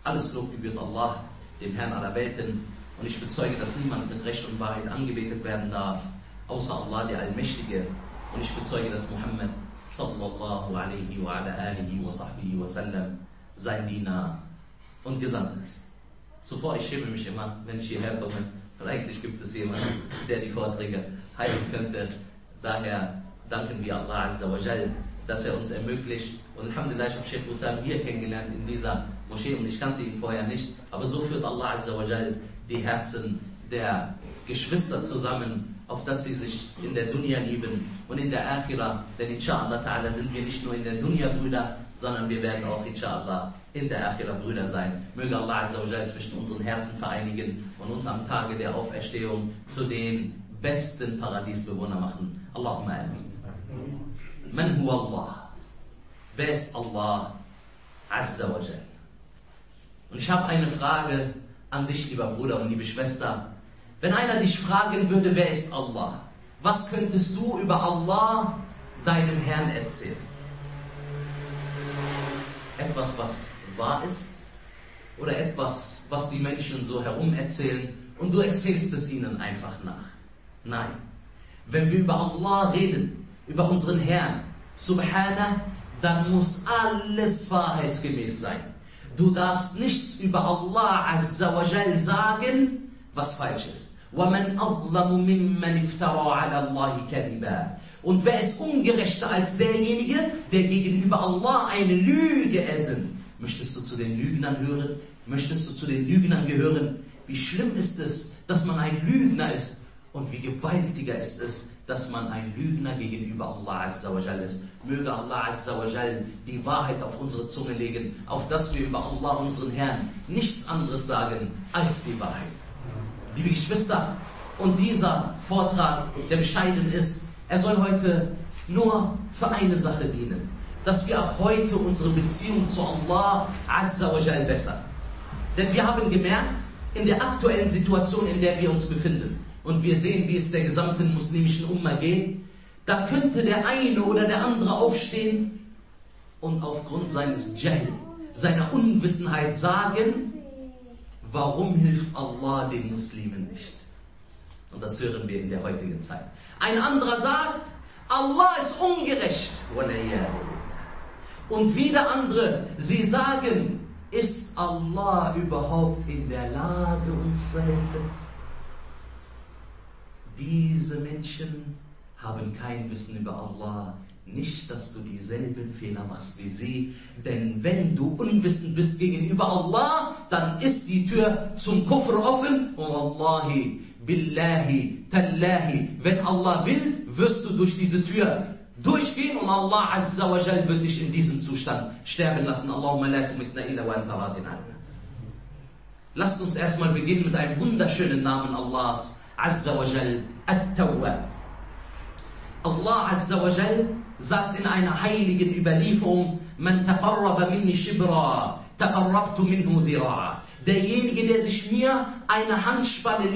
Alles Lob gebührt Allah, dem Herrn aller Welten, und ich bezeuge, dass niemand mit Recht und Wahrheit angebetet werden darf, außer Allah, der Allmächtige, und ich bezeuge, dass Muhammad sallallahu alaihi wa ala alihi wa sahbihi wa sallam sein Diener und Gesandt ist. Zuvor, ich schäme mich immer, wenn ich hierher komme, weil eigentlich gibt es jemanden, der die Vorträge halten könnte. Daher danken wir Allah Azza wa Jal, dass er uns ermöglicht. Und Alhamdulillah, ich habe Sheikh Hussam hier kennengelernt in dieser Moschee und ich kannte ihn vorher nicht. Aber so führt Allah Azza wa Jal die Herzen der Geschwister zusammen, auf dass sie sich in der Dunya lieben und in der Akhira. Denn inshallah ta'ala sind wir nicht nur in der Dunya Brüder, sondern wir werden auch inshallah in der Akhira Brüder sein. Möge Allah Azza wa Jal zwischen unseren Herzen vereinigen und uns am Tage der Auferstehung zu den besten Paradiesbewohnern machen. Allahumma amin. Man huwa Allah? Wer ist Allah Azza wa Jal? Und ich habe eine Frage an dich, lieber Bruder und liebe Schwester. Wenn einer dich fragen würde, wer ist Allah? Was könntest du über Allah, deinem Herrn, erzählen? Etwas, was wahr ist? Oder etwas, was die Menschen so herum erzählen und du erzählst es ihnen einfach nach? Nein. Wenn wir über Allah reden, über unseren Herrn, Subhanah, dann muss alles wahrheitsgemäß sein. Du darfst nichts über Allah Azza wa Jal sagen, was falsch ist. وَمَنْ أَظْلَمُ مِمَّنِ افْتَرَى عَلَى اللَّهِ كَذِبًا. Und wer ist ungerechter als derjenige, der gegenüber Allah eine Lüge ersinnt? Möchtest du zu den Lügnern hören? Möchtest du zu den Lügnern gehören? Wie schlimm ist es, dass man ein Lügner ist? Und wie gewaltiger ist es, dass man ein Lügner gegenüber Allah Azza wa Jal ist. Möge Allah Azza wa Jal die Wahrheit auf unsere Zunge legen, auf dass wir über Allah, unseren Herrn, nichts anderes sagen als die Wahrheit. Liebe Geschwister, und dieser Vortrag, der bescheiden ist, er soll heute nur für eine Sache dienen, dass wir ab heute unsere Beziehung zu Allah Azza wa Jal bessern. Denn wir haben gemerkt, in der aktuellen Situation, in der wir uns befinden, und wir sehen, wie es der gesamten muslimischen Umma geht, da könnte der eine oder der andere aufstehen und aufgrund seines Jahl, seiner Unwissenheit sagen, warum hilft Allah den Muslimen nicht? Und das hören wir in der heutigen Zeit. Ein anderer sagt, Allah ist ungerecht. Und wieder andere, sie sagen, ist Allah überhaupt in der Lage, uns zu helfen? Diese Menschen haben kein Wissen über Allah. Nicht, dass du dieselben Fehler machst wie sie. Denn wenn du unwissend bist gegenüber Allah, dann ist die Tür zum Kufr offen. Und Wallahi, Billahi, Tallahi, wenn Allah will, wirst du durch diese Tür durchgehen und Allah Azza wa Jal wird dich in diesem Zustand sterben lassen. Allahumma la tumitna illa wa anta radin anna. Lasst uns erstmal beginnen mit einem wunderschönen Namen Allahs. Azza wa Jal, At-Tawwab. Allah Azza wa Jal sagt in einer heiligen Überlieferung, Man taqarraba minni shibra, taqarrabtu minhu dhira'a. Derjenige, der sich mir eine Handspanne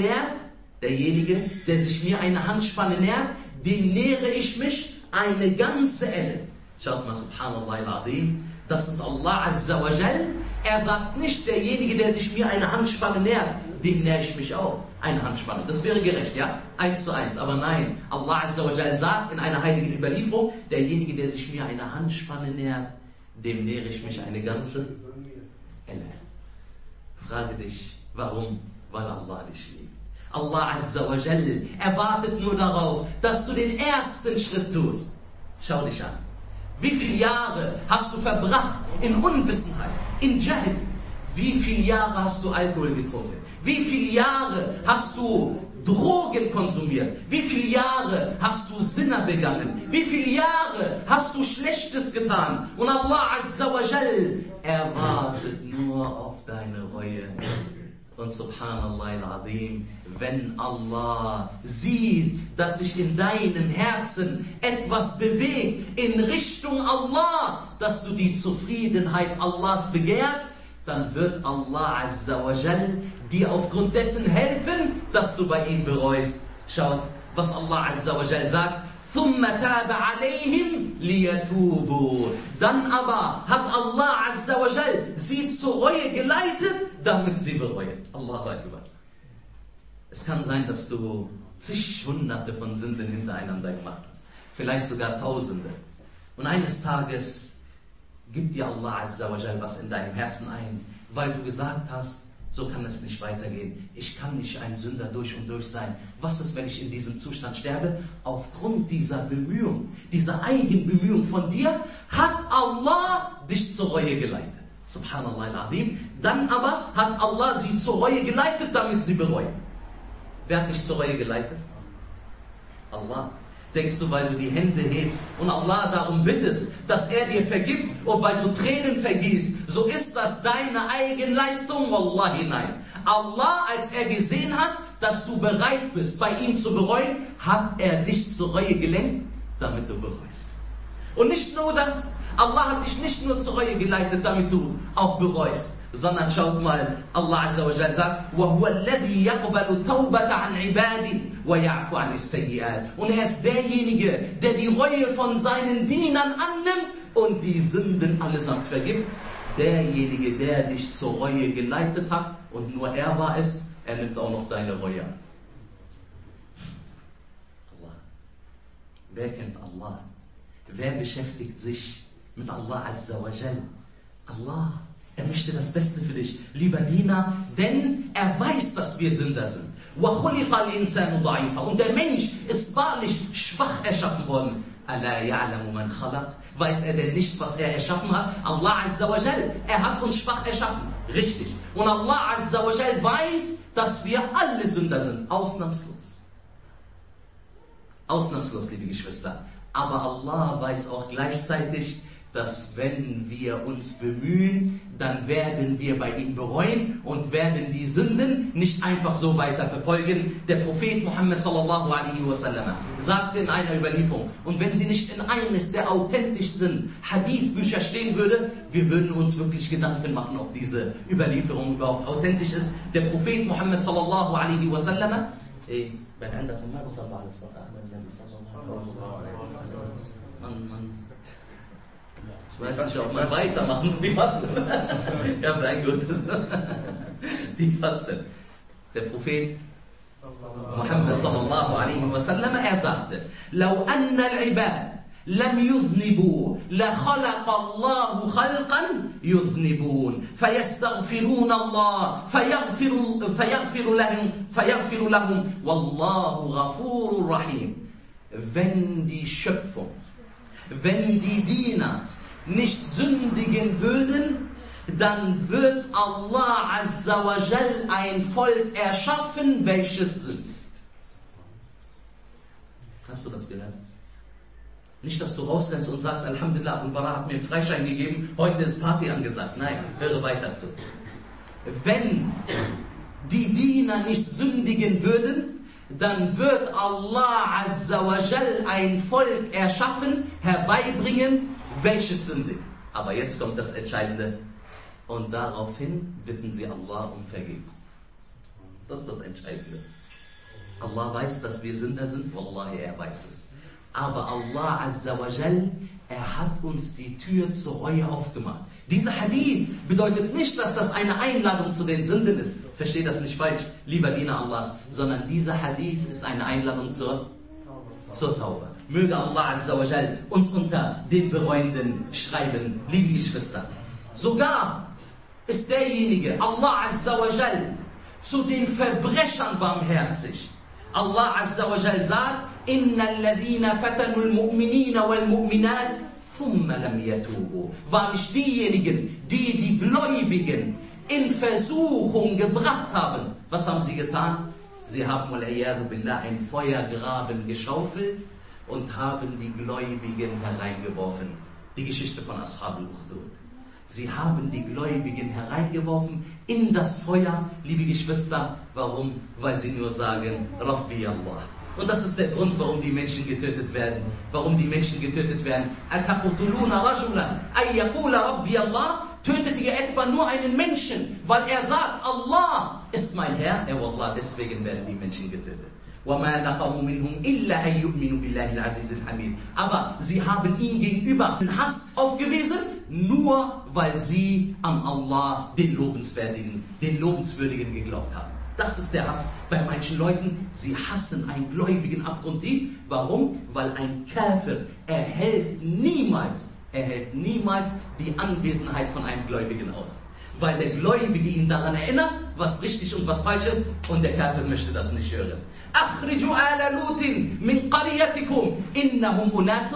nährt, dem nähere ich mich eine ganze Elle. Schaut mal, subhanallah al-azim, das ist Allah Azza wa Jal. Er sagt nicht, derjenige, der sich mir eine Handspanne nähert, dem nähere ich mich auch eine Handspanne. Das wäre gerecht, ja? 1:1. Aber nein, Allah Azza wa Jal sagt in einer heiligen Überlieferung, derjenige, der sich mir eine Handspanne nähert, dem nähere ich mich eine ganze Elle. Frage dich, warum? Weil Allah dich liebt. Allah Azza wa Jal erwartet nur darauf, dass du den ersten Schritt tust. Schau dich an. Wie viele Jahre hast du verbracht in Unwissenheit, in Jahl? Wie viele Jahre hast du Alkohol getrunken? Wie viele Jahre hast du Drogen konsumiert? Wie viele Jahre hast du Sinner begangen? Wie viele Jahre hast du Schlechtes getan? Und Allah Azza wa Jal erwartet nur auf deine Reue. Und subhanallah al-azim, wenn Allah sieht, dass sich in deinem Herzen etwas bewegt in Richtung Allah, dass du die Zufriedenheit Allahs begehrst, dann wird Allah Azza wa Jal dir aufgrund dessen helfen, dass du bei ihm bereust. Schaut, was Allah Azza wa Jal sagt. ثُمَّ تَابَ عَلَيْهِمْ لِيَتُوبُوا. Dann aber hat Allah Azza wa Jal sie zur Reue geleitet, damit sie bereuen. Allahu Akbar. Es kann sein, dass du zig Hunderte von Sünden hintereinander gemacht hast. Vielleicht sogar Tausende. Und eines Tages gibt dir Allah Azza wa Jal was in deinem Herzen ein, weil du gesagt hast, so kann es nicht weitergehen. Ich kann nicht ein Sünder durch und durch sein. Was ist, wenn ich in diesem Zustand sterbe? Aufgrund dieser Bemühung, dieser Eigenbemühung von dir, hat Allah dich zur Reue geleitet. Subhanallah al-Azim. Dann aber hat Allah sie zur Reue geleitet, damit sie bereuen. Wer hat dich zur Reue geleitet? Allah. Denkst du, weil du die Hände hebst und Allah darum bittest, dass er dir vergibt und weil du Tränen vergießt, so ist das deine Eigenleistung? Wallahi nein. Allah, als er gesehen hat, dass du bereit bist, bei ihm zu bereuen, hat er dich zur Reue gelenkt, damit du bereust. Und nicht nur das, Allah hat dich nicht nur zur Reue geleitet, damit du auch bereust, sondern schaut mal, Allah Azza wa Jal sagt, وَهُوَ الَّذِي يَقْبَلُ تَوْبَةَ عَنْ عِبَادِهِ وَيَعْفُ عَنِ السَّيِّئَاتِ. Und er ist derjenige, der die Reue von seinen Dienern annimmt und die Sünden allesamt vergibt. Derjenige, der dich zur Reue geleitet hat und nur er war es, er nimmt auch noch deine Reue an. Allah. Wer kennt Allah? Wer beschäftigt sich mit Allah Azza wa Jal? Allah. Er möchte das Beste für dich, lieber Diener, denn er weiß, dass wir Sünder sind. وَخُلِقَ الْإِنسَانُ ضَعِيفًا. Und der Mensch ist wahrlich schwach erschaffen worden. أَلَا يَعْلَمُ مَنْ خَلَقَ. Weiß er denn nicht, was er erschaffen hat? Allah Azza wa Jal, er hat uns schwach erschaffen. Richtig. Und Allah Azza wa Jal weiß, dass wir alle Sünder sind. Ausnahmslos. Ausnahmslos, liebe Geschwister. Aber Allah weiß auch gleichzeitig, dass wenn wir uns bemühen, dann werden wir bei ihm bereuen und werden die Sünden nicht einfach so weiter verfolgen. Der Prophet Muhammad sallallahu alaihi wasallam sagte in einer Überlieferung, und wenn sie nicht in eines der authentischsten Hadith-Bücher stehen würde, wir würden uns wirklich Gedanken machen, ob diese Überlieferung überhaupt authentisch ist. Der Prophet Muhammad sallallahu alaihi wasallam, ich weiß nicht, ob man weitermachen, die Fasten. Ja, mein Gott. Die Fasten. Der Prophet Muhammad sallallahu alaihi wasallam, er sagte, لو أن العباد لم يذنبوا لخلق الله خلقا يذنبون فيستغفرون الله فيغفر لهم والله غفور رحيم. Wenn die Schöpfung, wenn die Diener nicht sündigen würden, dann wird Allah Azza wa Jal ein Volk erschaffen, welches sündigt. Hast du das gehört? Nicht, dass du rausrennst und sagst, Alhamdulillah, Abu Bara hat mir einen Freischein gegeben, heute ist Party angesagt. Nein, höre weiter zu. Wenn die Diener nicht sündigen würden, dann wird Allah Azza wa Jal ein Volk erschaffen, herbeibringen, welches sündigt. Aber jetzt kommt das Entscheidende. Und daraufhin bitten sie Allah um Vergebung. Das ist das Entscheidende. Allah weiß, dass wir Sünder sind. Wallahi, er weiß es. Aber Allah Azza wa Jal, er hat uns die Tür zur Reue aufgemacht. Dieser Hadith bedeutet nicht, dass das eine Einladung zu den Sünden ist. Versteht das nicht falsch, lieber Diener Allahs. Sondern dieser Hadith ist eine Einladung zur Tauba. Möge Allah Azza wa Jal uns unter den Bereuenden schreiben, liebe Geschwister. Sogar ist derjenige, Allah Azza wa Jal, zu den Verbrechern barmherzig. Allah Azza wa Jal sagt, Inna alladhina fatanu al-mu'minina wal-mu'minat thumma lam yatubu. Wahrlich diejenigen, die die Gläubigen in Versuchung gebracht haben. Was haben sie getan? Sie haben wal-iyadu billah ein Feuergraben geschaufelt und haben die Gläubigen hereingeworfen. Die Geschichte von Ashab al-Ukhdud. Sie haben die Gläubigen hereingeworfen in das Feuer, liebe Geschwister. Warum? Weil sie nur sagen, Rabbi Allah. Und das ist der Grund, warum die Menschen getötet werden. Warum die Menschen getötet werden. Ataqtuluna rajulan ay yaqula Rabbi Allah. Tötet ihr etwa nur einen Menschen, weil er sagt, Allah ist mein Herr? Wallah, deswegen werden die Menschen getötet. وَمَا نَقَمُوا مِنْهُمْ إِلَّا أَن يُؤْمِنُوا بِاللَّهِ الْعَزِيزِ الْحَمِيدِ. Aber sie haben ihm gegenüber einen Hass aufgewiesen, nur weil sie an Allah, den Lobenswürdigen geglaubt haben. Das ist der Hass bei manchen Leuten. Sie hassen einen Gläubigen abgrundtief. Warum? Weil ein Kafir erhält niemals die Anwesenheit von einem Gläubigen aus. Weil der Gläubige ihn daran erinnert, was richtig und was falsch ist, und der Kafir möchte das nicht hören. أخرجوا آل لوط من قريتكم إنهم أناس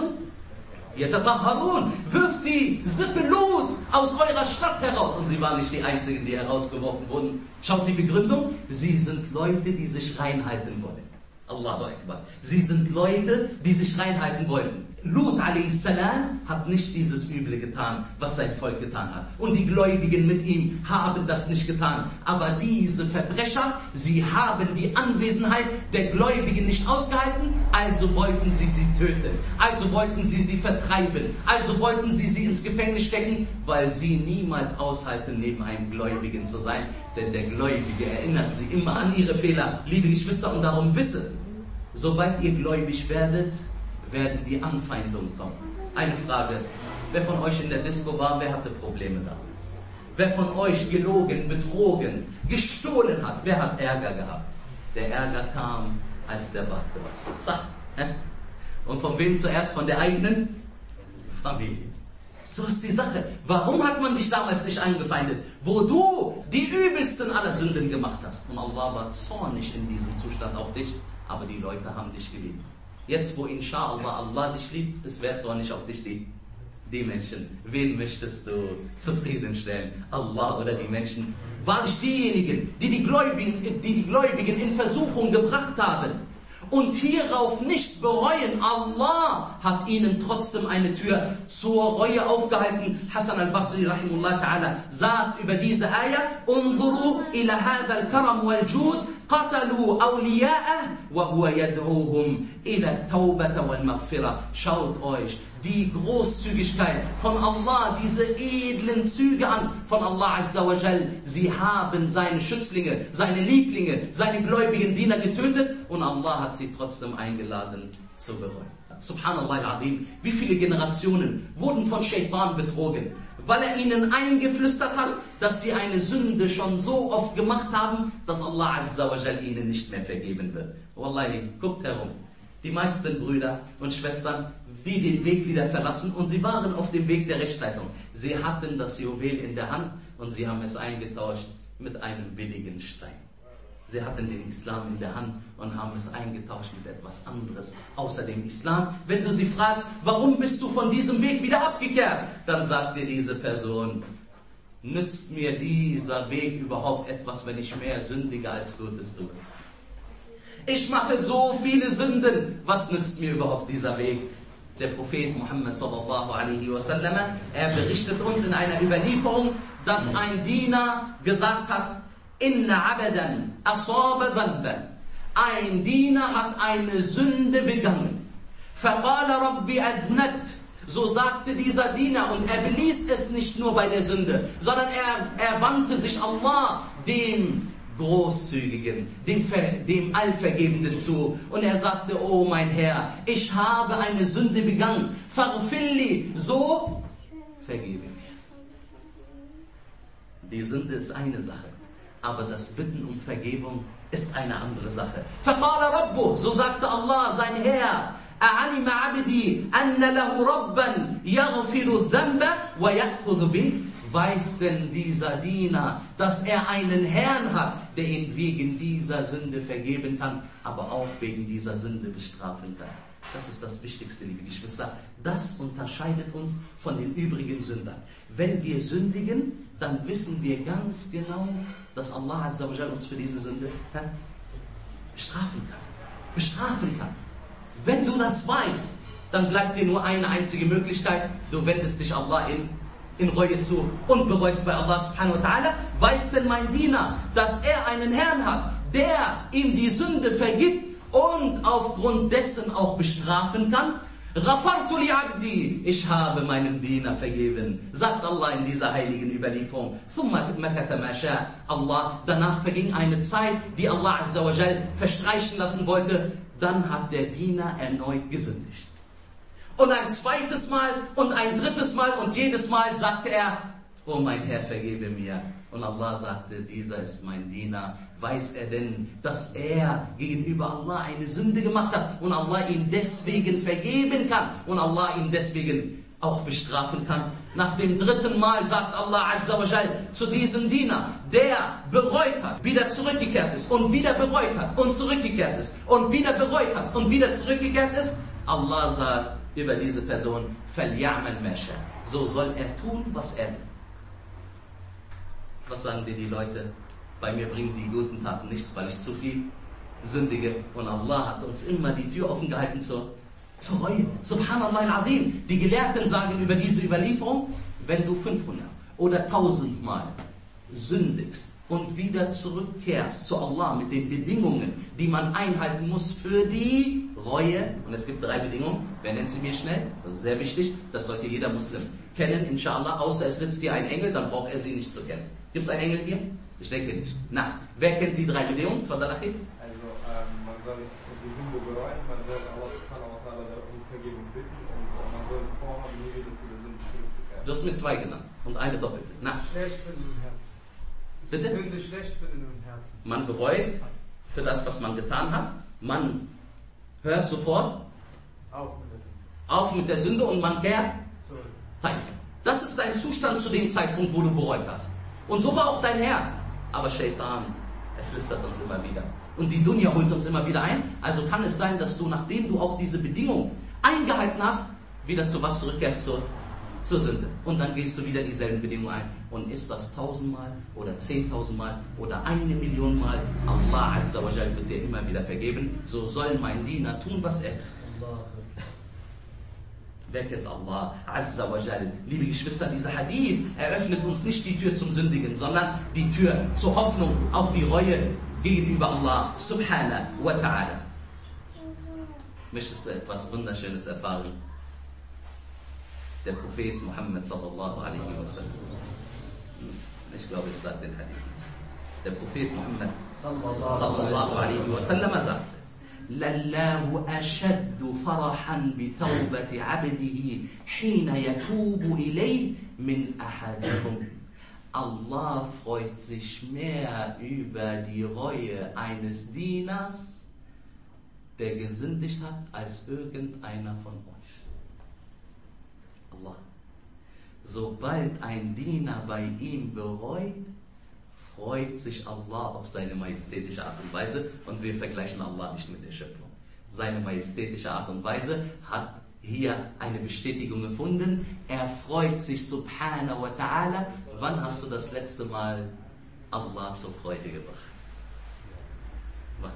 يتطهرون. Wirft die Sippe Luts aus eurer Stadt heraus. Und sie waren nicht die Einzigen, die herausgeworfen wurden. Schaut die Begründung. Sie sind Leute, die sich reinhalten wollen. Allahu Akbar. Sie sind Leute, die sich reinhalten wollten. Lut a.s. hat nicht dieses Üble getan, was sein Volk getan hat. Und die Gläubigen mit ihm haben das nicht getan. Aber diese Verbrecher, sie haben die Anwesenheit der Gläubigen nicht ausgehalten, also wollten sie töten. Also wollten sie vertreiben. Also wollten sie ins Gefängnis stecken, weil sie niemals aushalten, neben einem Gläubigen zu sein. Denn der Gläubige erinnert sie immer an ihre Fehler. Liebe Geschwister, und darum wisse, sobald ihr gläubig werdet, werden die Anfeindungen kommen. Eine Frage: Wer von euch in der Disco war, wer hatte Probleme damit? Wer von euch gelogen, betrogen, gestohlen hat, wer hat Ärger gehabt? Der Ärger kam, als der Bart gewaschen ist. Und von wem zuerst? Von der eigenen Familie. So ist die Sache. Warum hat man dich damals nicht angefeindet? Wo du die übelsten aller Sünden gemacht hast. Und Allah war zornig in diesem Zustand auf dich, aber die Leute haben dich geliebt. Jetzt, wo inshallah Allah dich liebt, es wird zwar nicht auf dich die Menschen. Wen möchtest du zufriedenstellen? Allah oder die Menschen? Wahrlich diejenigen, die die Gläubigen in Versuchung gebracht haben und hierauf nicht bereuen. Allah hat ihnen trotzdem eine Tür zur Reue aufgehalten. Hassan al-Basri rahimullah ta'ala sagt über diese Ayah: Unzuru ila hadha al-karam wal-jud قتلوا أولياءه وهو يدعوهم إلى التوبة والمغفرة. Schaut euch die Großzügigkeit von Allah, diese edlen Züge an von Allah Azza wa Jal. Sie haben seine Schützlinge, seine Lieblinge, seine gläubigen Diener getötet, und Allah hat sie trotzdem eingeladen zu bereuen. Subhanallah al-Azim. Wie viele Generationen wurden von Shaitan betrogen, weil er ihnen eingeflüstert hat, dass sie eine Sünde schon so oft gemacht haben, dass Allah Azza wa Jal ihnen nicht mehr vergeben wird. Wallahi, guckt herum. Die meisten Brüder und Schwestern, die den Weg wieder verlassen, und sie waren auf dem Weg der Rechtleitung. Sie hatten das Juwel in der Hand und sie haben es eingetauscht mit einem billigen Stein. Sie hatten den Islam in der Hand und haben es eingetauscht mit etwas anderes außer dem Islam. Wenn du sie fragst, warum bist du von diesem Weg wieder abgekehrt, dann sagt dir diese Person: Nützt mir dieser Weg überhaupt etwas, wenn ich mehr sündige als Gutes tue? Ich mache so viele Sünden, was nützt mir überhaupt dieser Weg? Der Prophet Muhammad sallallahu alaihi wasallam, er berichtet uns in einer Überlieferung, dass ein Diener gesagt hat: Inna abadan asaba dhanban. Ein Diener hat eine Sünde begangen. Faqala rabbi adnat. So sagte dieser Diener, und er beließ es nicht nur bei der Sünde, sondern er wandte sich Allah, dem Großzügigen, dem Allvergebenden zu, und er sagte: Oh mein Herr, ich habe eine Sünde begangen. Faghfirli, so vergebe mir. Die Sünde ist eine Sache, aber das Bitten um Vergebung ist eine andere Sache. Faqala rabbuh, so sagte Allah, sein Herr: أَعَلِمَ عَبْدِي أَنَّ لَهُ رَبًّا يَغْفِرُ الذَّنْبَ وَيَأْخُذُ بِهِ. Weiß denn dieser Diener, dass er einen Herrn hat, der ihn wegen dieser Sünde vergeben kann, aber auch wegen dieser Sünde bestrafen kann? Das ist das Wichtigste, liebe Geschwister. Das unterscheidet uns von den übrigen Sündern. Wenn wir sündigen, dann wissen wir ganz genau, dass Allah Azza wa Jal uns für diese Sünde bestrafen kann. Wenn du das weißt, dann bleibt dir nur eine einzige Möglichkeit: Du wendest dich Allah in Reue zu und bereust bei Allah subhanahu wa ta'ala. Weiß denn mein Diener, dass er einen Herrn hat, der ihm die Sünde vergibt und aufgrund dessen auch bestrafen kann? Ghafartu li abdi, ich habe meinem Diener vergeben, sagt Allah in dieser heiligen Überlieferung. Thumma makatha ma sha. Allah, danach verging eine Zeit, die Allah Azza wa Jal verstreichen lassen wollte. Dann hat der Diener erneut gesündigt. Und ein zweites Mal und ein drittes Mal und jedes Mal sagte er, oh mein Herr, vergebe mir. Und Allah sagte, dieser ist mein Diener. Weiß er denn, dass er gegenüber Allah eine Sünde gemacht hat und Allah ihn deswegen vergeben kann und Allah ihn deswegen auch bestrafen kann? Nach dem dritten Mal sagt Allah Azza wa Jal zu diesem Diener, der bereut hat, wieder zurückgekehrt ist und wieder bereut hat und zurückgekehrt ist und wieder bereut hat und wieder zurückgekehrt ist. Allah sagt über diese Person, فَلْيَعْمَلْ مَا شَاءَ. So soll er tun, was er will. Was sagen dir die Leute? Bei mir bringen die guten Taten nichts, weil ich zu viel sündige. Und Allah hat uns immer die Tür offen gehalten zur Reue. Subhanallah al-Azim. Die Gelehrten sagen über diese Überlieferung, wenn du 500 oder 1000 Mal sündigst und wieder zurückkehrst zu Allah mit den Bedingungen, die man einhalten muss für die Reue. Und es gibt 3 Bedingungen. Wer nennt sie mir schnell? Das ist sehr wichtig. Das sollte jeder Muslim kennen, inshallah. Außer es sitzt hier ein Engel, dann braucht er sie nicht zu kennen. Gibt es einen Engel hier? Ich denke nicht. Na, wer kennt die 3 Bedingungen? Tfadal Akhi? Also, man soll die Sünde bereuen, man soll Allah subhanahu wa ta'ala um Vergebung bitten und man soll vorhaben, nie wieder zu der Sünde zurückzukehren. Du hast mir 2 genannt und eine doppelte. Na, Schlecht finden im Herzen. bitte? Sünde schlecht finden im Herzen. Man bereut für das, was man getan hat. Man hört sofort Auf mit der Sünde. auf mit der Sünde und man kehrt Zurück. heim. Das ist dein Zustand zu dem Zeitpunkt, wo du bereut hast. Und so war auch dein Herz. Aber Shaitan, er flüstert uns immer wieder. Und die Dunya holt uns immer wieder ein. Also kann es sein, dass du, nachdem du auch diese Bedingung eingehalten hast, wieder zu was zurückkehrst? Zur Sünde. Und dann gehst du wieder dieselben Bedingungen ein. Und ist das 1000 Mal oder 10.000 Mal oder 1 Million Mal, Allah Azza wa Jal wird dir immer wieder vergeben. So soll mein Diener tun, was er will. Wer kennt Allah Azza wa Jal? Liebe Geschwister, dieser Hadith eröffnet uns nicht die Tür zum Sündigen, sondern die Tür zur Hoffnung auf die Reue gegenüber Allah Subhanahu wa Ta'ala. Möchtest du etwas Wunderschönes erfahren? Der Prophet Muhammad sallallahu alaihi wasallam. Ich glaube, ich sage den Hadith. Der Prophet Muhammad sallallahu alaihi wasallam sagte: لله أشد فرحا بتوبة عبده حين يتوب إليه من أحدكم. Allah freut sich mehr über die Reue eines Dieners, der gesündigt hat, als irgendeiner von euch. Allah. Sobald ein Diener bei ihm bereut, freut sich Allah auf seine majestätische Art und Weise, und wir vergleichen Allah nicht mit der Schöpfung. Seine majestätische Art und Weise hat hier eine Bestätigung gefunden. Er freut sich subhanahu wa ta'ala. Wann hast du das letzte Mal Allah zur Freude gebracht? Wann?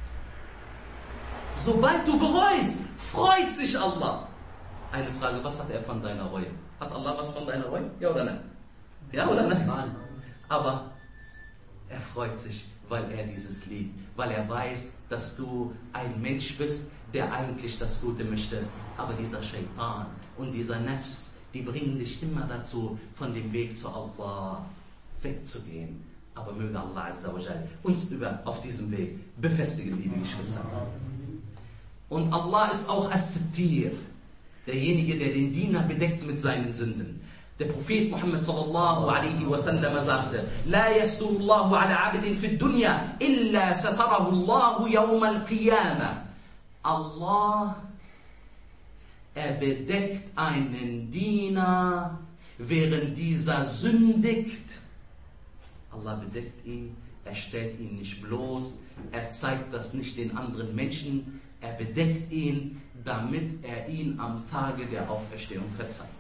Sobald du bereust, freut sich Allah. Eine Frage, was hat er von deiner Reue? Hat Allah was von deiner Reue? Ja oder nein? Ja oder nein? Nein. Aber er freut sich, weil er dieses liebt, weil er weiß, dass du ein Mensch bist, der eigentlich das Gute möchte. Aber dieser Shaitan und dieser Nafs, die bringen dich immer dazu, von dem Weg zu Allah wegzugehen. Aber möge Allah Azza wa Jal uns auf diesem Weg befestigen, liebe Geschwister. Und Allah ist auch As-Sittir, derjenige, der den Diener bedeckt mit seinen Sünden. Der Prophet Muhammad sallallahu alaihi wasallam sagte: لا يستر الله على عبد في الدنيا إلا ستره الله يوم القيامة. Allah, er bedeckt einen Diener, während dieser sündigt. Allah bedeckt ihn, er stellt ihn nicht bloß, er zeigt das nicht den anderen Menschen, er bedeckt ihn, damit er ihn am Tage der Auferstehung verzeiht.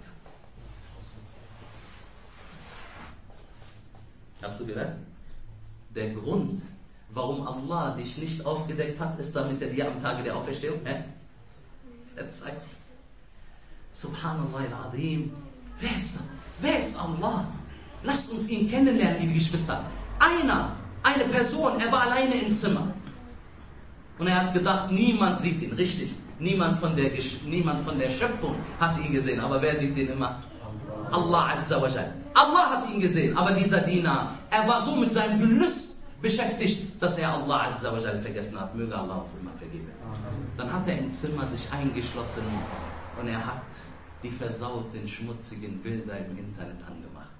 Hast du gehört? Der Grund, warum Allah dich nicht aufgedeckt hat, ist, damit er dir am Tage der Auferstehung verzeiht. Subhanallah al-Azim. Wer ist das? Wer ist Allah? Lasst uns ihn kennenlernen, liebe Geschwister. Eine Person, er war alleine im Zimmer. Und er hat gedacht, niemand sieht ihn, richtig. Niemand von der Schöpfung hat ihn gesehen. Aber wer sieht den immer? Allah Azza wa Jal. Allah hat ihn gesehen. Aber dieser Diener, er war so mit seinem Gelüst beschäftigt, dass er Allah Azza wa Jal vergessen hat. Möge Allah uns immer vergeben. Dann hat er im Zimmer sich eingeschlossen und er hat die versauten, schmutzigen Bilder im Internet angemacht.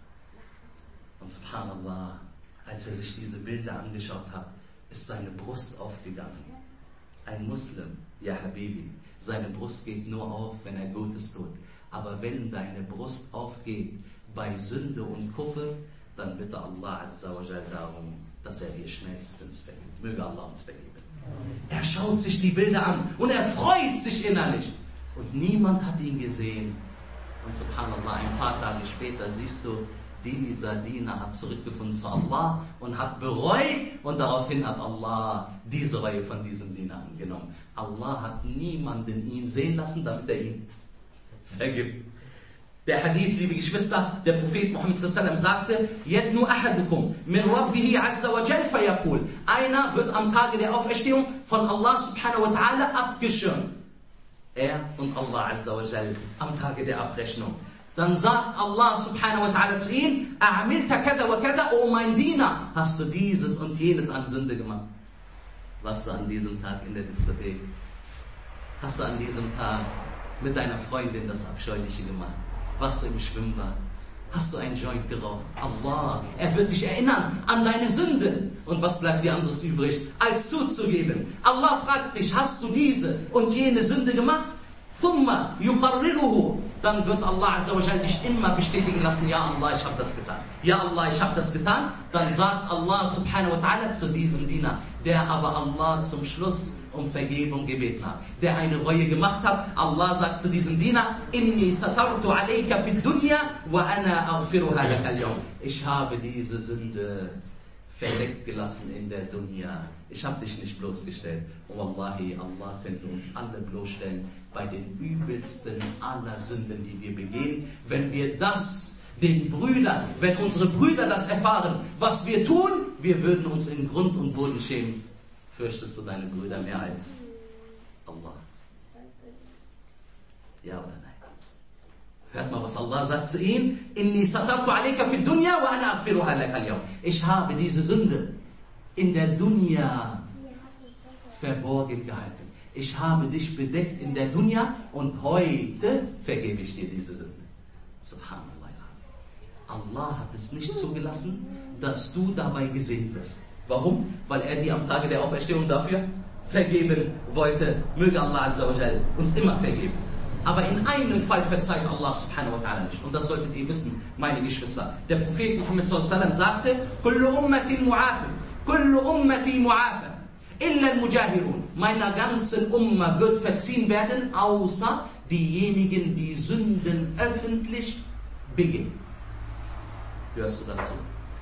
Und subhanallah, als er sich diese Bilder angeschaut hat, ist seine Brust aufgegangen. Ein Muslim, ja Habibi, seine Brust geht nur auf, wenn er Gutes tut. Aber wenn deine Brust aufgeht bei Sünde und Kufr, dann bitte Allah Azza wa Jal darum, dass er dir schnellstens vergibt. Möge Allah uns vergeben. Er schaut sich die Bilder an und er freut sich innerlich. Und niemand hat ihn gesehen. Und subhanallah, ein paar Tage später siehst du, dieser Diener hat zurückgefunden zu Allah und hat bereut und daraufhin hat Allah diese Reihe von diesem Diener angenommen. Allah hat niemanden ihn sehen lassen, damit er ihn vergibt. Der Hadith, liebe Geschwister, der Prophet Muhammad sallallahu alaihi wasallam sagte, Yadnu ahadukum min rabbihi azza wa jal fayaqul. Einer wird am Tage der Auferstehung von Allah subhanahu wa ta'ala abgeschirmt. Er und Allah azza wa jal am Tage der Abrechnung. Dann sagt Allah subhanahu wa ta'ala zu ihm, A'amilta kada wa kada, oh mein Diener, hast du dieses und jenes an Sünde gemacht? Warst du an diesem Tag in der Diskothek? Hast du an diesem Tag mit deiner Freundin das Abscheuliche gemacht? Warst du im Schwimmbad? Hast du einen Joint geraucht? Allah, er wird dich erinnern an deine Sünden. Und was bleibt dir anderes übrig, als zuzugeben? Allah fragt dich, hast du diese und jene Sünde gemacht? Thumma yuqarriruhu. Dann wird Allah Azza wa Jal dich immer bestätigen lassen, ja Allah, ich habe das getan. Ja Allah, ich habe das getan. Dann sagt Allah subhanahu wa ta'ala zu diesem Diener, der aber Allah zum Schluss um Vergebung gebeten hat, der eine Reue gemacht hat. Allah sagt zu diesem Diener, Inni satartu alayka fid dunya wa ana aghfiruha laka al-yawm. Ich habe diese Sünde verdeckt gelassen in der Dunya. Ich habe dich nicht bloßgestellt. Und wallahi, Allah könnte uns alle bloßstellen bei den übelsten aller Sünden, die wir begehen. Wenn wir das den Brüdern, wenn unsere Brüder das erfahren, was wir tun, wir würden uns in Grund und Boden schämen. Fürchtest du deine Brüder mehr als Allah? Ja oder nein? Hört mal, was Allah sagt zu ihnen. Inni satartu alayka fid dunya wa ana aghfiruha laka al-yawm. Ich habe diese Sünde in der Dunya verborgen gehalten. Ich habe dich bedeckt in der Dunya und heute vergebe ich dir diese Sünde. Subhanallah. Allah hat es nicht zugelassen, dass du dabei gesehen wirst. Warum? Weil er dir am Tage der Auferstehung dafür vergeben wollte. Möge Allah Azza wa Jal uns immer vergeben. Aber in einem Fall verzeiht Allah subhanahu wa ta'ala nicht. Und das solltet ihr wissen, meine Geschwister. Der Prophet Muhammad sallallahu alaihi wasallam sagte, Kullu ummati mu'afa, Kullu ummati mu'afa, illa al-mujahirun. Meiner ganzen Umma wird verziehen werden, außer diejenigen, die Sünden öffentlich begehen. Hörst du dazu?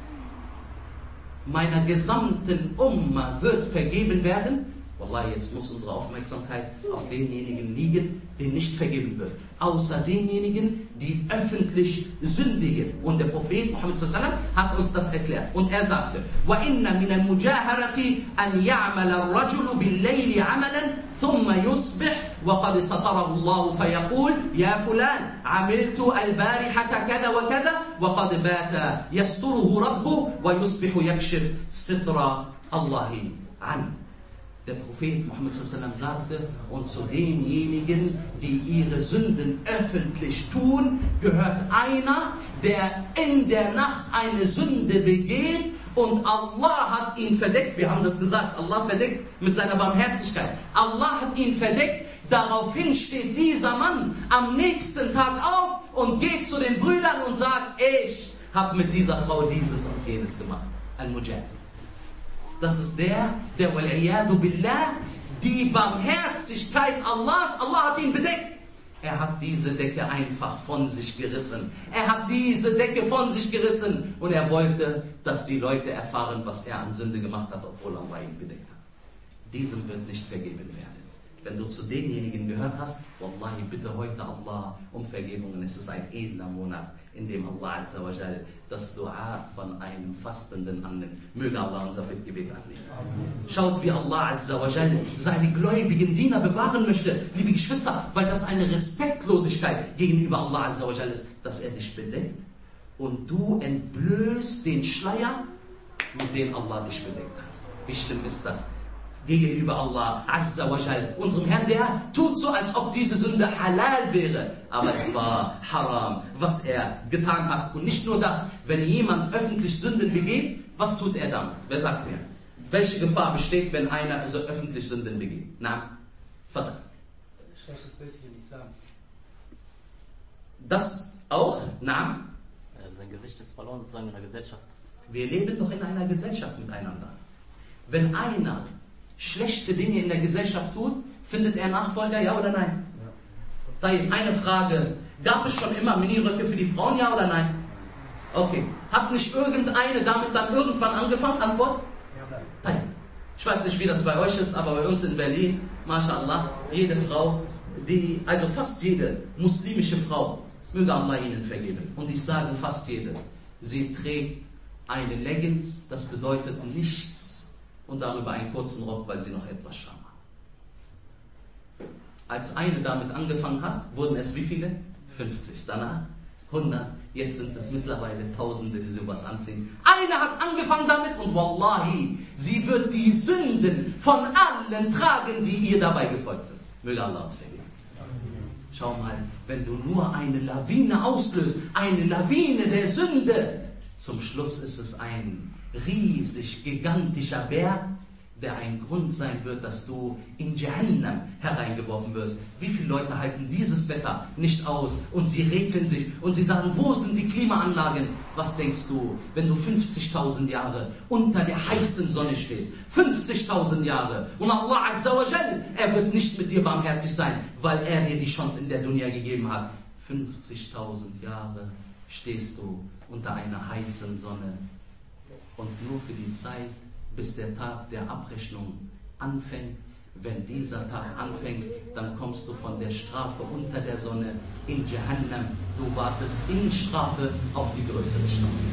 Meiner gesamten Umma wird vergeben werden. Wallahi, jetzt muss unsere Aufmerksamkeit auf denjenigen liegen, denen nicht vergeben wird. Außer denjenigen, die öffentlich sündigen. Und der Prophet Muhammad sallallahu alaihi wasallam hat uns das erklärt. Und er sagte, وَإِنَّ مِنَ الْمُجَاهَرَةِ أَنْ يَعْمَلَ الرَّجُلُ بِاللَّيْلِ عَمَلًا ثُمَّ يُصْبِحْ وَقَدْ سَطَرَهُ اللَّهُ فَيَقُولُ يَا فُلَانَ عَمِلْتُ الْبَارِحَةَ كَذَا وَكَذَا وَقَدْ بَاتَ يَسْتُرُهُ رَبُّهُ وَيُصْبِحُ يَكْشِفْ سِتْرَ اللَّهِ عَنْهُ. Der Prophet Muhammad sallallahu alaihi wasallam sagte, und zu denjenigen, die ihre Sünden öffentlich tun, gehört einer, der in der Nacht eine Sünde begeht und Allah hat ihn verdeckt. Wir haben das gesagt, Allah verdeckt mit seiner Barmherzigkeit. Allah hat ihn verdeckt. Daraufhin steht dieser Mann am nächsten Tag auf und geht zu den Brüdern und sagt, ich habe mit dieser Frau dieses und jenes gemacht. Al-Mujahid. Das ist der wal-iyadu billah, die Barmherzigkeit Allahs, Allah hat ihn bedeckt. Er hat diese Decke einfach von sich gerissen. Er hat diese Decke von sich gerissen und er wollte, dass die Leute erfahren, was er an Sünde gemacht hat, obwohl Allah ihn bedeckt hat. Diesem wird nicht vergeben werden. Wenn du zu denjenigen gehört hast, wallahi, bitte heute Allah um Vergebung. Es ist ein edler Monat, indem Allah Azza wa Jal das Dua von einem Fastenden annimmt. Möge Allah unser Bittgebet annehmen. Schaut, wie Allah Azza wa Jal seine gläubigen Diener bewahren möchte, liebe Geschwister, weil das eine Respektlosigkeit gegenüber Allah Azza wa Jal ist, dass er dich bedeckt und du entblößt den Schleier, mit dem Allah dich bedeckt hat. Wie schlimm ist das? Gegenüber Allah Azza wa Jal, unserem Herrn, der tut so, als ob diese Sünde halal wäre, aber es war haram, was er getan hat. Und nicht nur das, wenn jemand öffentlich Sünden begeht, was tut er dann? Wer sagt mir? Welche Gefahr besteht, wenn einer so öffentlich Sünden begeht? Na, Vater. Schlechtes Bild will ich sagen. Das auch? Na? Sein Gesicht ist verloren sozusagen in der Gesellschaft. Wir leben doch in einer Gesellschaft miteinander. Wenn einer schlechte Dinge in der Gesellschaft tut, findet er Nachfolger, ja oder nein? Ja. Eine Frage. Gab es schon immer Miniröcke für die Frauen, ja oder nein? Okay. Hat nicht irgendeine damit dann irgendwann angefangen? Antwort? Ja. Ich weiß nicht, wie das bei euch ist, aber bei uns in Berlin, MashaAllah, jede Frau, also fast jede muslimische Frau, möge Allah ihnen vergeben. Und ich sage fast jede, sie trägt eine Leggings, das bedeutet nichts. Und darüber einen kurzen Rock, weil sie noch etwas Scham hat. Als eine damit angefangen hat, wurden es wie viele? 50. Danach 100. Jetzt sind es mittlerweile Tausende, die sowas anziehen. Eine hat angefangen damit und Wallahi, sie wird die Sünden von allen tragen, die ihr dabei gefolgt sind. Möge Allah uns vergeben. Schau mal, wenn du nur eine Lawine auslöst, eine Lawine der Sünde, zum Schluss ist es ein riesig, gigantischer Berg, der ein Grund sein wird, dass du in Jahannam hereingeworfen wirst. Wie viele Leute halten dieses Wetter nicht aus und sie regeln sich und sie sagen, wo sind die Klimaanlagen? Was denkst du, wenn du 50.000 Jahre unter der heißen Sonne stehst? 50.000 Jahre. Und Allah Azza wa Jal, er wird nicht mit dir barmherzig sein, weil er dir die Chance in der Dunya gegeben hat. 50.000 Jahre stehst du unter einer heißen Sonne. Und nur für die Zeit, bis der Tag der Abrechnung anfängt. Wenn dieser Tag anfängt, dann kommst du von der Strafe unter der Sonne in Jahannam. Du wartest in Strafe auf die größere Strafe.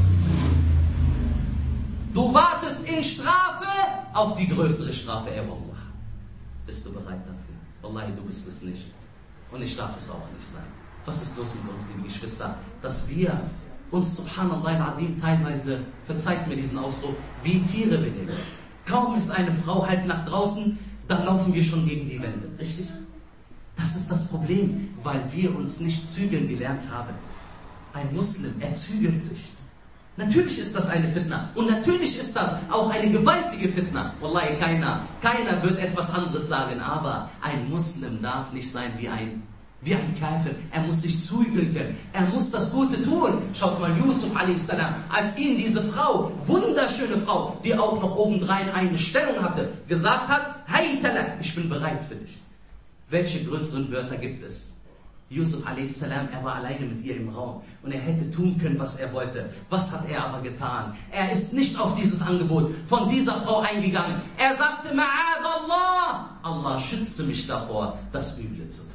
Du wartest in Strafe auf die größere Strafe. Wallah. Bist du bereit dafür? Wallahi, du bist es nicht. Und ich darf es auch nicht sein. Was ist los mit uns, liebe Geschwister? Dass wir uns, subhanallah al-Adim, teilweise, verzeiht mir diesen Ausdruck, wie Tiere benehmen. Kaum ist eine Frau halb nach draußen, dann laufen wir schon gegen die Wände. Richtig? Das ist das Problem, weil wir uns nicht zügeln gelernt haben. Ein Muslim, er zügelt sich. Natürlich ist das eine Fitna. Und natürlich ist das auch eine gewaltige Fitna. Wallahi, keiner wird etwas anderes sagen. Aber ein Muslim darf nicht sein wie ein Kafir. Er muss sich zügeln können. Er muss das Gute tun. Schaut mal, Yusuf a.s., als ihn diese Frau, wunderschöne Frau, die auch noch obendrein eine Stellung hatte, gesagt hat, Haytala, ich bin bereit für dich. Welche größeren Wörter gibt es? Yusuf a.s., er war alleine mit ihr im Raum und er hätte tun können, was er wollte. Was hat er aber getan? Er ist nicht auf dieses Angebot von dieser Frau eingegangen. Er sagte, Ma'ad Allah, Allah schütze mich davor, das Üble zu tun.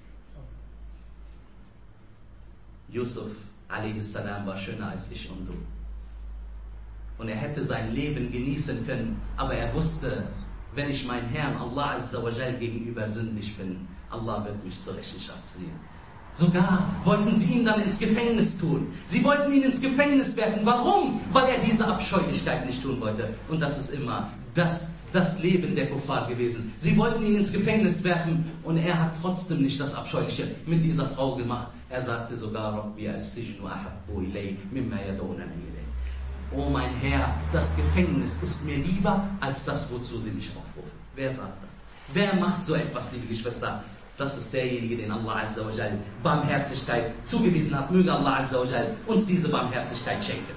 Yusuf a.s. war schöner als ich und du. Und er hätte sein Leben genießen können, aber er wusste, wenn ich meinem Herrn Allah Azza wa Jal gegenüber sündig bin, Allah wird mich zur Rechenschaft ziehen. Sogar wollten sie ihn dann ins Gefängnis tun. Sie wollten ihn ins Gefängnis werfen. Warum? Weil er diese Abscheulichkeit nicht tun wollte. Und das ist immer das Leben der Kuffar gewesen. Sie wollten ihn ins Gefängnis werfen und er hat trotzdem nicht das Abscheuliche mit dieser Frau gemacht. Er sagte sogar, Rabbi as-sijnu ahabbu ilay mimma yad'unani ilay. Oh mein Herr, das Gefängnis ist mir lieber als das, wozu sie mich aufrufen. Wer sagt das? Wer macht so etwas, liebe Geschwister? Das ist derjenige, den Allah Azza wa Jal Barmherzigkeit zugewiesen hat. Möge Allah Azza wa Jal uns diese Barmherzigkeit schenken.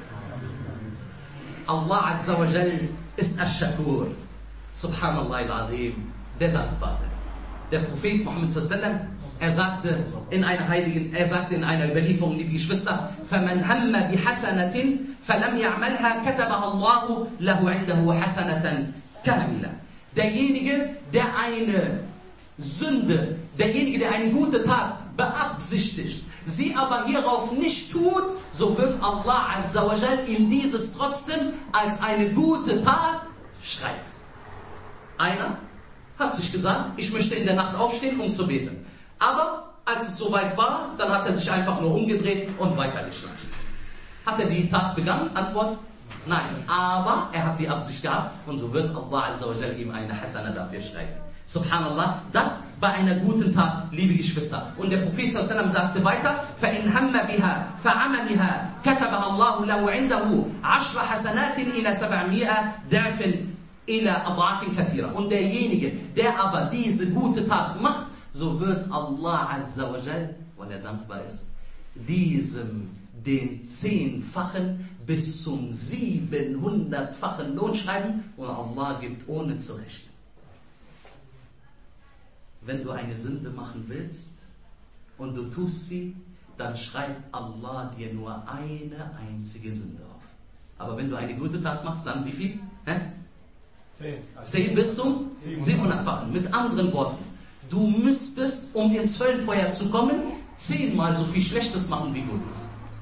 Allah Azza wa Jal ist Ash-Shakur. Subhanallah al-Azim, der Dankbare. Der Prophet Muhammad sallallahu er sagte in einer Überlieferung, liebe Geschwister, فَمَنْ هَمَّ بِحَسَنَةٍ فَلَمْ يَعْمَلْهَا كَتَبَهَا اللَّهُ لَهُ عِنْدَهُ حَسَنَةً كَامِلًا. Derjenige, der eine Sünde, derjenige, der eine gute Tat beabsichtigt, sie aber hierauf nicht tut, so wird Allah Azza wa Jal ihm dieses trotzdem als eine gute Tat schreiben. Einer hat sich gesagt, ich möchte in der Nacht aufstehen, um zu beten. Aber als es soweit war, dann hat er sich einfach nur umgedreht und weitergeschlafen. Hat er die Tat begangen? Antwort: Nein. Aber er hat die Absicht gehabt und so wird Allah Azza wa Jal ihm eine Hasana dafür schreiben. Subhanallah, das bei einer guten Tat, liebe Geschwister. Und der Prophet sallallahu alaihi wasallam sagte weiter: فَإِنْ هَمَّ بِهَا فَعَمَلِهَا كَتَبَهَا اللَّهُ لَهُ عِنْدَهُ 10 حَسَنَاتٍ إِلَى 700 ضِعْفٍ إِلَى أَضْعَافٍ كَثِيرًا. Und derjenige, der aber diese gute Tat macht, so wird Allah Azza wa Jal, weil er dankbar ist, diesem den 10-fachen bis zum 700-fachen Lohn schreiben und Allah gibt ohne zu rechnen. Wenn du eine Sünde machen willst und du tust sie, dann schreibt Allah dir nur eine einzige Sünde auf. Aber wenn du eine gute Tat machst, dann wie viel? 10 bis zum 700-fachen. Mit anderen Worten, du müsstest, um ins Höllenfeuer zu kommen, 10-mal so viel Schlechtes machen wie Gutes.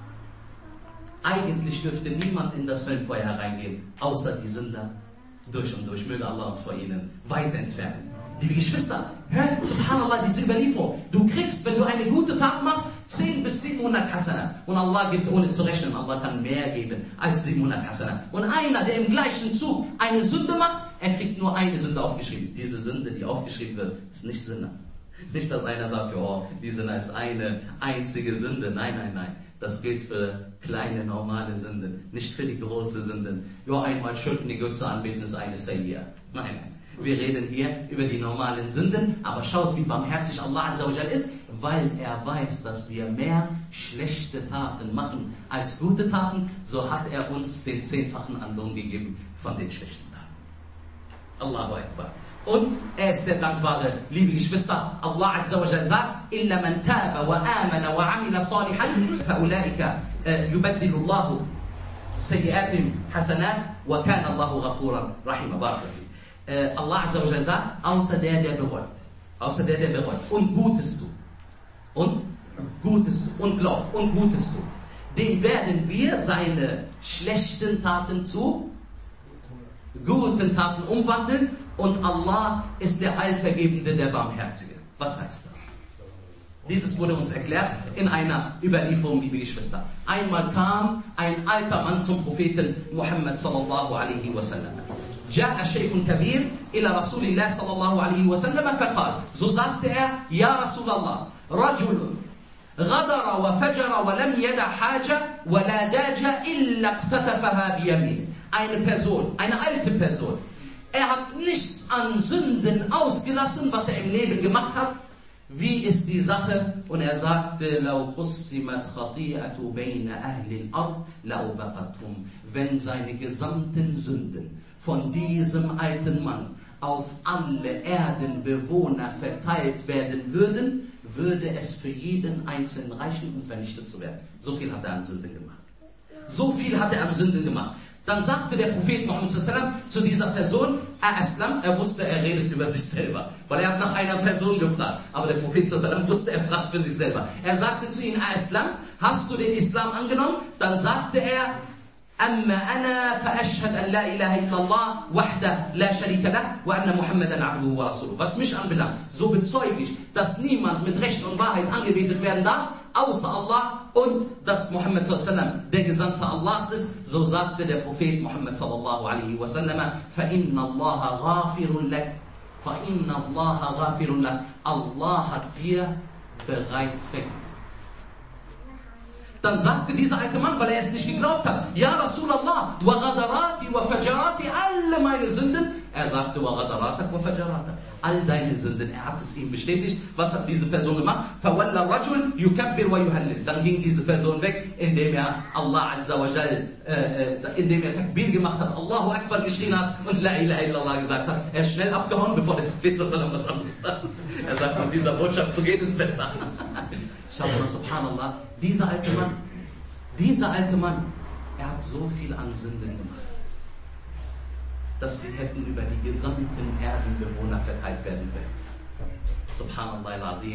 Eigentlich dürfte niemand in das Höllenfeuer hereingehen, außer die Sünder durch und durch. Möge Allah uns vor ihnen weit entfernen. Liebe Geschwister, hört subhanallah diese Überlieferung. Du kriegst, wenn du eine gute Tat machst, 10 bis 700 Hasana. Und Allah gibt ohne zu rechnen. Allah kann mehr geben als 700 Hasana. Und einer, der im gleichen Zug eine Sünde macht, er kriegt nur eine Sünde aufgeschrieben. Diese Sünde, die aufgeschrieben wird, ist nicht Sünde. Nicht, dass einer sagt, oh, die Sünde ist eine einzige Sünde. Nein, nein, nein. Das gilt für kleine, normale Sünden. Nicht für die große Sünden. Ja, einmal Schulden, die Götze anbeten, ist eine Sayyi'a. Nein, nein. Wir reden hier über die normalen Sünden, aber schaut, wie barmherzig Allah Azza wa Jal ist, weil er weiß, dass wir mehr schlechte Taten machen als gute Taten, so hat er uns den 10-fachen Anlohn gegeben von den schlechten Taten. Allahu Akbar. Und er ist der Dankbare, liebe Geschwister. Allah Azza wa Jal sagt: إِلَّا مَنْ تَابَ وَآمَنَ وَعَمِلَ صَالِحًا فَأُولَٰئِكَ يُبَدِّلُ اللَّهُ سَيِّئَاتِهِمْ حَسَنَاتٍ وَكَانَ اللَّهُ غَفُورًا رَحِيمًا. Barakallahu. Allah Azza wa Jal sagt, außer der bereut. Außer der bereut. Und Gutes tut. Und Gutes tut. Und glaubt. Und Gutes tut. Dem werden wir seine schlechten Taten zu guten Taten umwandeln. Und Allah ist der Allvergebende, der Barmherzige. Was heißt das? Dieses wurde uns erklärt in einer Überlieferung, liebe Geschwister. Einmal kam ein alter Mann zum Propheten Muhammad sallallahu alaihi wasallam. جاء شيخ كبير إلى رسول الله صلى الله عليه وسلم فقال, so sagte er: يا رسول الله, رجل غدر وفجر ولم يدع حاجة ولا داج إلا اقتتفها بيمينه. Eine Person, eine alte Person, er hat nichts an Sünden ausgelassen, was er im Leben gemacht hat. Wie ist die Sache? Und er sagte: لو قسمت خطيئة بين أهل الأرض لأوبقتهم. Wenn seine gesamten Sünden von diesem alten Mann auf alle Erdenbewohner verteilt werden würden, würde es für jeden Einzelnen reichen, um vernichtet zu werden. So viel hat er an Sünden gemacht. So viel hat er an Sünden gemacht. Dann sagte der Prophet Muhammad sallallahu alaihi wasallam zu dieser Person: Aslam. Er wusste, er redet über sich selber, weil er hat nach einer Person gefragt. Aber der Prophet sallallahu alaihi wasallam wusste, er fragt für sich selber. Er sagte zu ihm: Aslam, hast du den Islam angenommen? Dann sagte er: أما أنا فأشهد أن لا إله إلا الله وحده لا شريك له وأن محمدا عبده ورسوله. Was mich anbelangt, so bezeuge ich, dass niemand mit Recht und Wahrheit angebetet werden darf, außer Allah, und dass Muhammad sallallahu alaihi wasallam der Gesandte Allahs ist. So sagte der Prophet Muhammad sallallahu alaihi wasallam: فَإِنَّ اللَّهَ غَافِرٌ لَكَ فَإِنَّ اللَّهَ غَافِرٌ لَكَ. Allah hat dir bereits vergeben. Dann sagte dieser alte Mann, weil er es nicht geglaubt hat: Ja Rasulallah, wa ghadarati wa fajarati, alle meine Sünden. Er sagte: wa ghadaratak wa fajaratak, all deine Sünden. Er hat es ihm bestätigt. Was hat diese Person gemacht? Fawalla rajul yukabbir wa yuhallil. Dann ging diese Person weg, indem er Allah Azza wa Jal, indem er Takbir gemacht hat, Allahu Akbar geschrien hat und La ilaha illallah gesagt hat. Er ist schnell abgehauen, bevor der Prophet sallallahu was anderes sagt. Er sagt, von dieser Botschaft zu gehen ist besser. Schaut mal, subhanallah, dieser alte Mann, er hat so viel an Sünden gemacht, dass sie hätten über die gesamten Erdenbewohner verteilt werden können. Subhanallah al-Azim.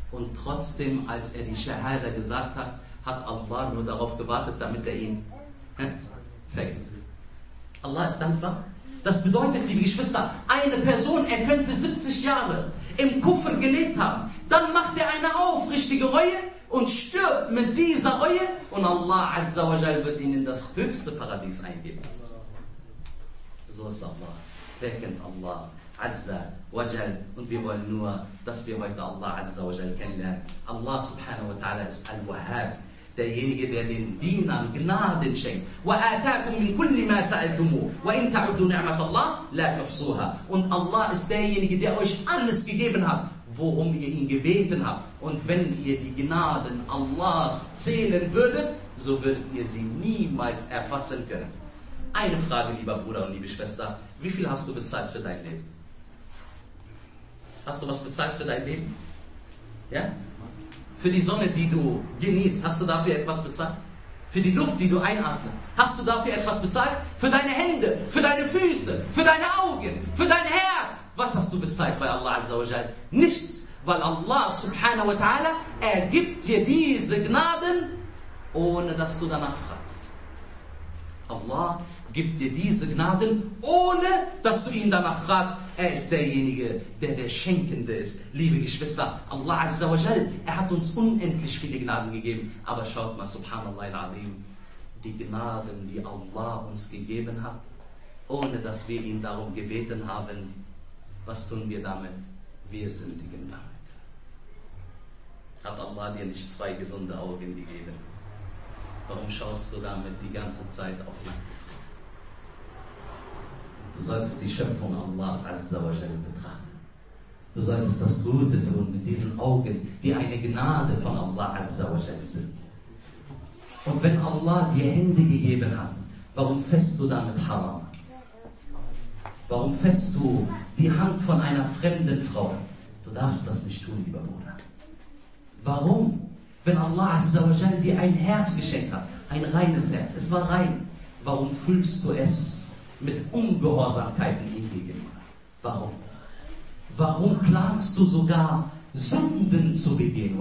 Und trotzdem, als er die Shahada gesagt hat, hat Allah nur darauf gewartet, damit er ihn vergibt. Allah ist dankbar. Das bedeutet, liebe Geschwister, eine Person, er könnte 70 Jahre im Kufr gelebt haben. Dann macht er eine aufrichtige Reue und stirbt mit dieser Reue und Allah Azza wa Jal wird ihn in das höchste Paradies eingeben. So ist Allah. Wer kennt Allah Azza wa Jal? Und wir wollen nur, dass wir heute Allah Azza wa Jal kennenlernen. Allah Subhanahu wa Ta'ala ist Al-Wahhab. Derjenige, der den Dienern Gnaden schenkt. وَآتَاكُمْ مِنْ كُلِّ مَا سَأَلْتُمُوهُ وَإِنْ تَعُدُّوا نِعْمَةَ اللَّهِ لَا تُحْصُوهَا. Und Allah ist derjenige, der euch alles gegeben hat, worum ihr ihn gebeten habt. Und wenn ihr die Gnaden Allahs zählen würdet, so würdet ihr sie niemals erfassen können. Eine Frage, lieber Bruder und liebe Schwester. Wie viel hast du bezahlt für dein Leben? Hast du was bezahlt für dein Leben? Ja? Für die Sonne, die du genießt, hast du dafür etwas bezahlt? Für die Luft, die du einatmest, hast du dafür etwas bezahlt? Für deine Hände, für deine Füße, für deine Augen, für dein Herz. Was hast du bezahlt bei Allah Azza wa Jal? Nichts, weil Allah Subhanahu wa Ta'ala, er gibt dir diese Gnaden, ohne dass du danach fragst. Allah gibt dir diese Gnaden, ohne dass du ihn danach fragst. Er ist derjenige, der Schenkende ist. Liebe Geschwister, Allah Azza wa Jal, er hat uns unendlich viele Gnaden gegeben. Aber schaut mal, Subhanallah al-Azim, die Gnaden, die Allah uns gegeben hat, ohne dass wir ihn darum gebeten haben, was tun wir damit? Wir sündigen damit. Hat Allah dir nicht 2 gesunde Augen gegeben? Warum schaust du damit die ganze Zeit auf nackte Frauen? Du solltest die Schöpfung Allahs Azza wa Jal betrachten. Du solltest das Gute tun mit diesen Augen, die eine Gnade von Allah Azza wa Jal sind. Und wenn Allah dir Hände gegeben hat, warum fässt du damit Haram? Warum fässt du die Hand von einer fremden Frau? Du darfst das nicht tun, lieber Bruder. Warum? Wenn Allah Azza wa Jal dir ein Herz geschenkt hat, ein reines Herz, es war rein, warum fühlst du es mit Ungehorsamkeiten ihm gegenüber? Warum? Warum planst du sogar Sünden zu begehen?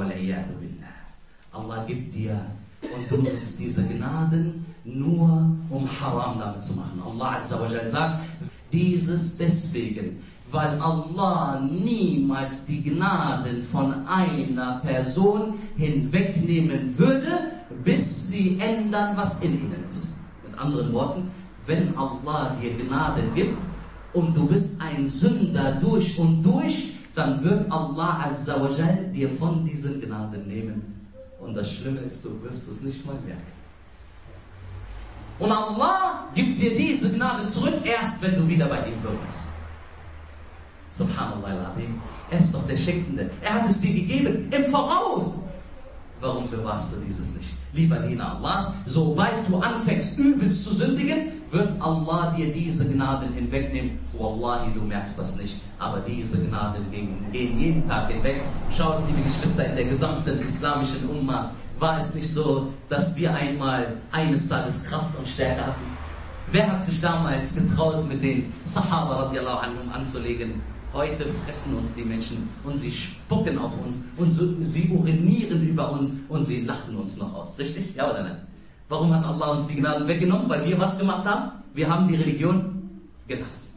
Allah gibt dir und du nutzt diese Gnaden nur, um Haram damit zu machen. Allah Azza wa Jal sagt, dieses deswegen, weil Allah niemals die Gnaden von einer Person hinwegnehmen würde, bis sie ändern, was in ihnen ist. Mit anderen Worten, wenn Allah dir Gnade gibt und du bist ein Sünder durch und durch, dann wird Allah Azza wa Jal dir von diesen Gnaden nehmen. Und das Schlimme ist, du wirst es nicht mal merken. Und Allah gibt dir diese Gnade zurück, erst wenn du wieder bei ihm wirkst. Subhanallah al-Azim. Er ist doch der Schenkende. Er hat es dir gegeben, im Voraus. Warum bewahrst du dieses nicht? Lieber Diener Allahs, sobald du anfängst, übelst zu sündigen, wird Allah dir diese Gnaden hinwegnehmen. Wallahi, du merkst das nicht. Aber diese Gnaden gehen jeden Tag hinweg. Schaut, liebe Geschwister, in der gesamten islamischen Umma war es nicht so, dass wir einmal eines Tages Kraft und Stärke hatten. Wer hat sich damals getraut, mit den Sahaba radiallahu anhum anzulegen? Heute fressen uns die Menschen und sie spucken auf uns und sie urinieren über uns und sie lachen uns noch aus. Richtig? Ja oder nein? Warum hat Allah uns die Gnaden weggenommen? Weil wir was gemacht haben? Wir haben die Religion gelassen.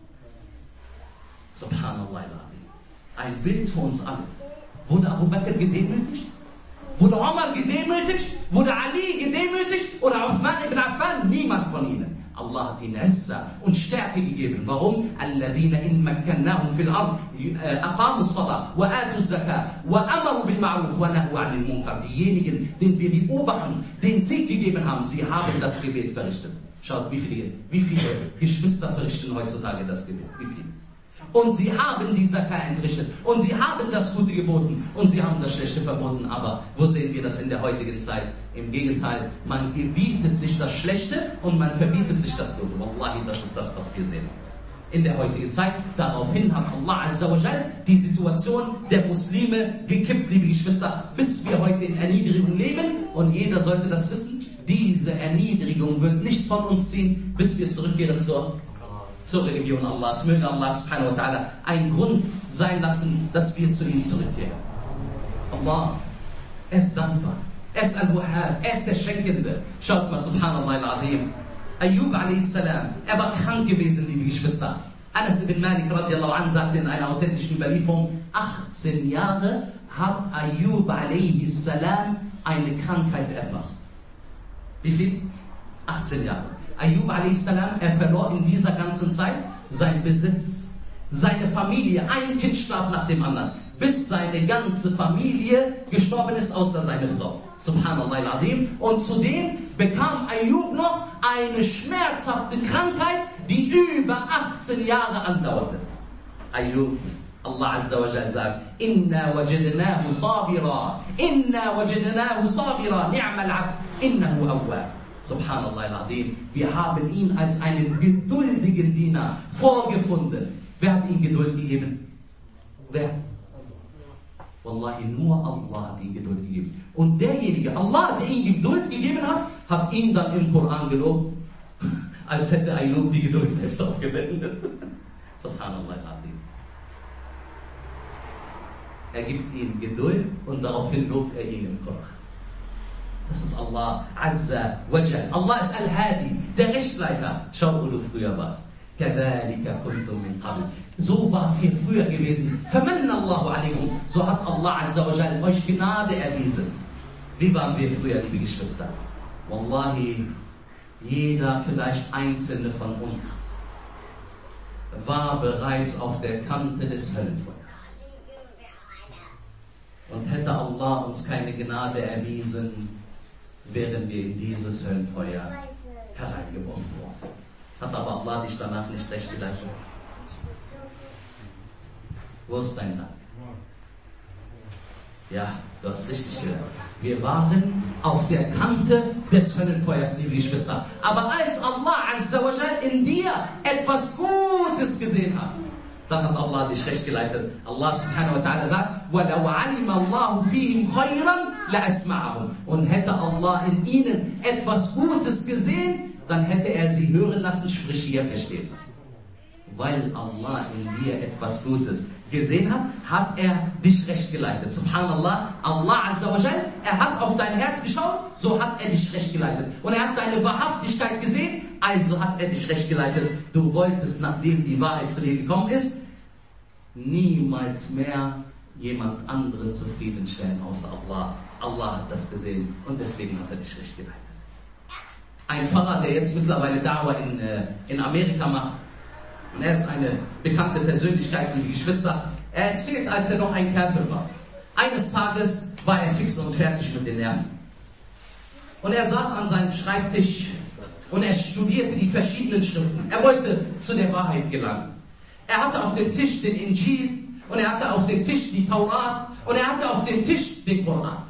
Subhanallah. Ein Bild für uns alle. Wurde Abu Bakr gedemütigt? Wurde Omar gedemütigt? Wurde Ali gedemütigt? Oder Uthman ibn Affan? Niemand von ihnen. Allah hat ihnen Izza und Stärke gegeben. Warum? الَّذِينَ إِن مَكَّنَّاهُمْ فِي الْأَرْضِ أَقَامُوا الصَّلَاةَ وَآتُوا الزَّكَاةَ وَأَمَرُوا بِالْمَعْرُوفِ وَنَهُوا عَنِ الْمُنكَرِ. Diejenigen, denen wir die Oberhand, den Sieg gegeben haben, sie haben das Gebet verrichtet. Schaut, wie viele Geschwister verrichten heutzutage das Gebet? Wie viele? Und sie haben die Zakat entrichtet. Und sie haben das Gute geboten. Und sie haben das Schlechte verboten. Aber wo sehen wir das in der heutigen Zeit? Im Gegenteil, man gebietet sich das Schlechte und man verbietet sich das Gute. Wallahi, das ist das, was wir sehen. In der heutigen Zeit, daraufhin hat Allah Azza wa Jal die Situation der Muslime gekippt, liebe Geschwister, bis wir heute in Erniedrigung leben. Und jeder sollte das wissen. Diese Erniedrigung wird nicht von uns ziehen, bis wir zurückkehren zur Religion Allahs. Möge Allah subhanahu wa ta'ala einen Grund sein lassen, dass wir zu ihm zurückkehren. Allah. Er ist dankbar. Er ist Al-Wahhab. Er ist der Schenkende. Schaut mal, subhanallah al-Azim. Ayub a.s. Er war krank gewesen, liebe Geschwister. Anas ibn Malik radiallahu anh sagte in einer authentischen Überlieferung, 18 Jahre hat Ayub a.s. eine Krankheit erfasst. Wie viel? 18 Jahre. Ayub a.s. er verlor in dieser ganzen Zeit seinen Besitz, seine Familie. Ein Kind starb nach dem anderen, bis seine ganze Familie gestorben ist, außer seine Frau. Subhanallah al-Azim. Und zudem bekam Ayub noch eine schmerzhafte Krankheit, die über 18 Jahre andauerte. Ayub, Allah Azza wa Jal sagt, Inna wajadnahu sabira, ni'mal abd, innahu awwab. Subhanallah al-Azim. Wir haben ihn als einen geduldigen Diener vorgefunden. Wer hat ihm Geduld gegeben? Wer? Wallahi, nur Allah hat ihm Geduld gegeben. Und derjenige, Allah, der ihm Geduld gegeben hat, hat ihn dann im Koran gelobt, als hätte Ayub die Geduld selbst aufgewendet. Subhanallah al-Azim. Er gibt ihm Geduld und daraufhin lobt er ihn im Koran. Das ist Allah Azza wa Jal. Allah ist Al-Hadi, der Rechtleiter. Schau, wo du früher warst. كَذَلِكَ كُنْتُم مِّن قَبْلِ. So wart ihr früher gewesen. فَمَنَّ اللَّهُ عَلَيْكُمْ. So hat Allah Azza wa Jal euch Gnade erwiesen. Wie waren wir früher, liebe Geschwister? Wallahi, jeder, vielleicht Einzelne von uns, war bereits auf der Kante des Höllenfeuers. Und hätte Allah uns keine Gnade erwiesen, wären wir in dieses Höllenfeuer hereingeworfen worden. Hat aber Allah dich danach nicht recht geleitet. Wo ist dein Dank? Ja, du hast richtig gehört. Wir waren auf der Kante des Höllenfeuers, liebe Geschwister. Aber als Allah Azza wa Jal in dir etwas Gutes gesehen hat, dann hat Allah dich recht geleitet. Allah subhanahu wa ta'ala sagt, وَلَوْ عَلِمَ اللَّهُ فِيهِمْ خَيْرًا لَأَسْمَعَهُمْ. Und hätte Allah in ihnen etwas Gutes gesehen, dann hätte er sie hören lassen, sprich hier verstehen lassen. Weil Allah in dir etwas Gutes gesehen hat, hat er dich recht geleitet. Subhanallah, Allah Azza wa Jal, er hat auf dein Herz geschaut, so hat er dich recht geleitet. Und er hat deine Wahrhaftigkeit gesehen, also hat er dich recht geleitet. Du wolltest, nachdem die Wahrheit zu dir gekommen ist, niemals mehr jemand anderen zufriedenstellen außer Allah. Allah hat das gesehen und deswegen hat er dich recht geleitet. Ein Pfarrer, der jetzt mittlerweile Da'wah in Amerika macht, und er ist eine bekannte Persönlichkeit, liebe Geschwister, er erzählt, als er noch ein Kafir war. Eines Tages war er fix und fertig mit den Nerven. Und er saß an seinem Schreibtisch und er studierte die verschiedenen Schriften. Er wollte zu der Wahrheit gelangen. Er hatte auf dem Tisch den Injil und er hatte auf dem Tisch die Taurat und er hatte auf dem Tisch den Koran.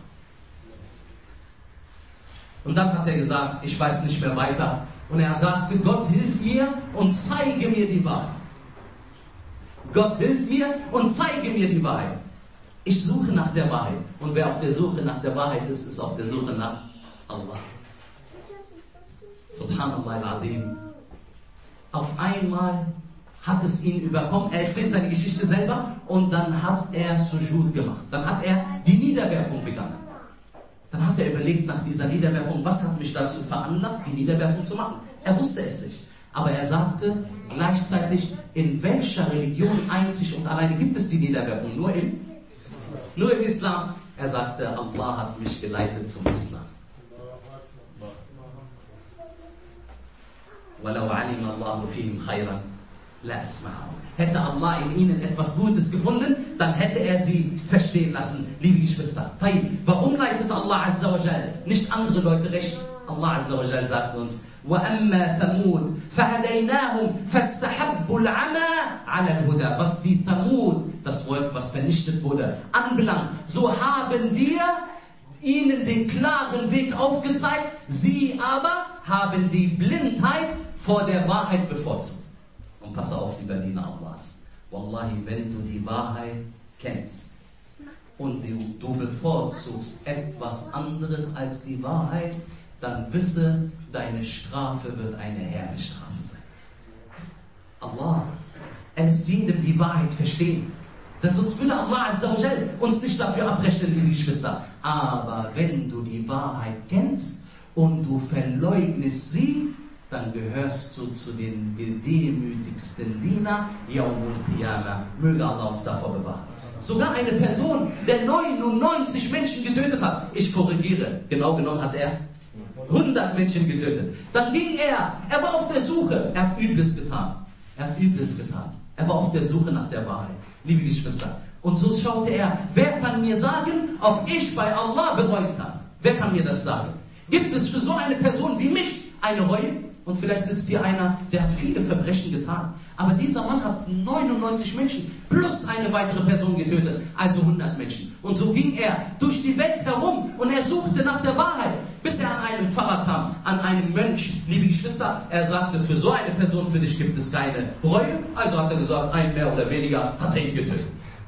Und dann hat er gesagt, ich weiß nicht mehr weiter. Und er sagte, Gott hilf mir und zeige mir die Wahrheit. Gott hilf mir und zeige mir die Wahrheit. Ich suche nach der Wahrheit. Und wer auf der Suche nach der Wahrheit ist, ist auf der Suche nach Allah. Subhanallah al-Azim. Auf einmal hat es ihn überkommen. Er erzählt seine Geschichte selber und dann hat er Sujud gemacht. Dann hat er die Niederwerfung begangen. Dann hat er überlegt nach dieser Niederwerfung, was hat mich dazu veranlasst, die Niederwerfung zu machen. Er wusste es nicht. Aber er sagte gleichzeitig, in welcher Religion einzig und alleine gibt es die Niederwerfung? Nur im Islam. Er sagte, Allah hat mich geleitet zum Islam. وَلَوْ عَلِمَ اللَّهُ فِيهِمْ خَيْرًا لَأَسْمَعَهُمْ. Hätte Allah in ihnen etwas Gutes gefunden, dann hätte er sie verstehen lassen, liebe Geschwister. Warum leitet Allah Azza wa Jal nicht andere Leute recht? Allah Azza wa Jal sagt uns, وَأَمَّا ثَمُودْ فَهَدَيْنَاهُمْ فَاسْتَحَبُّوا الْعَمَى عَلَى الْهُدَى. Was die Thamud, das Volk, was vernichtet wurde, anbelangt, so haben wir ihnen den klaren Weg aufgezeigt, sie aber haben die Blindheit vor der Wahrheit bevorzugt. Und pass auf, lieber Diener Allahs. Wallahi, wenn du die Wahrheit kennst und du bevorzugst etwas anderes als die Wahrheit, dann wisse, deine Strafe wird eine herbe Strafe sein. Allah, er lässt jedem die Wahrheit verstehen. Denn sonst würde Allah Azza wa Jal uns nicht dafür abrechnen, liebe Geschwister. Aber wenn du die Wahrheit kennst und du verleugnest sie, dann gehörst du zu den gedemütigsten Diener, Yawmul Qiyamah. Möge Allah uns davor bewahren. Sogar eine Person, der 99 Menschen getötet hat. Ich korrigiere, genau genommen hat er 100 Menschen getötet. Dann ging er war auf der Suche. Er hat Übles getan. Er war auf der Suche nach der Wahrheit. Liebe Geschwister. Und so schaute er, wer kann mir sagen, ob ich bei Allah bereuen kann? Wer kann mir das sagen? Gibt es für so eine Person wie mich eine Reue? Und vielleicht sitzt hier einer, der hat viele Verbrechen getan. Aber dieser Mann hat 99 Menschen plus eine weitere Person getötet, also 100 Menschen. Und so ging er durch die Welt herum und er suchte nach der Wahrheit, bis er an einen Pfarrer kam, an einen Mönch. Liebe Geschwister, er sagte, für so eine Person für dich gibt es keine Reue. Also hat er gesagt, ein mehr oder weniger hat er ihn getötet.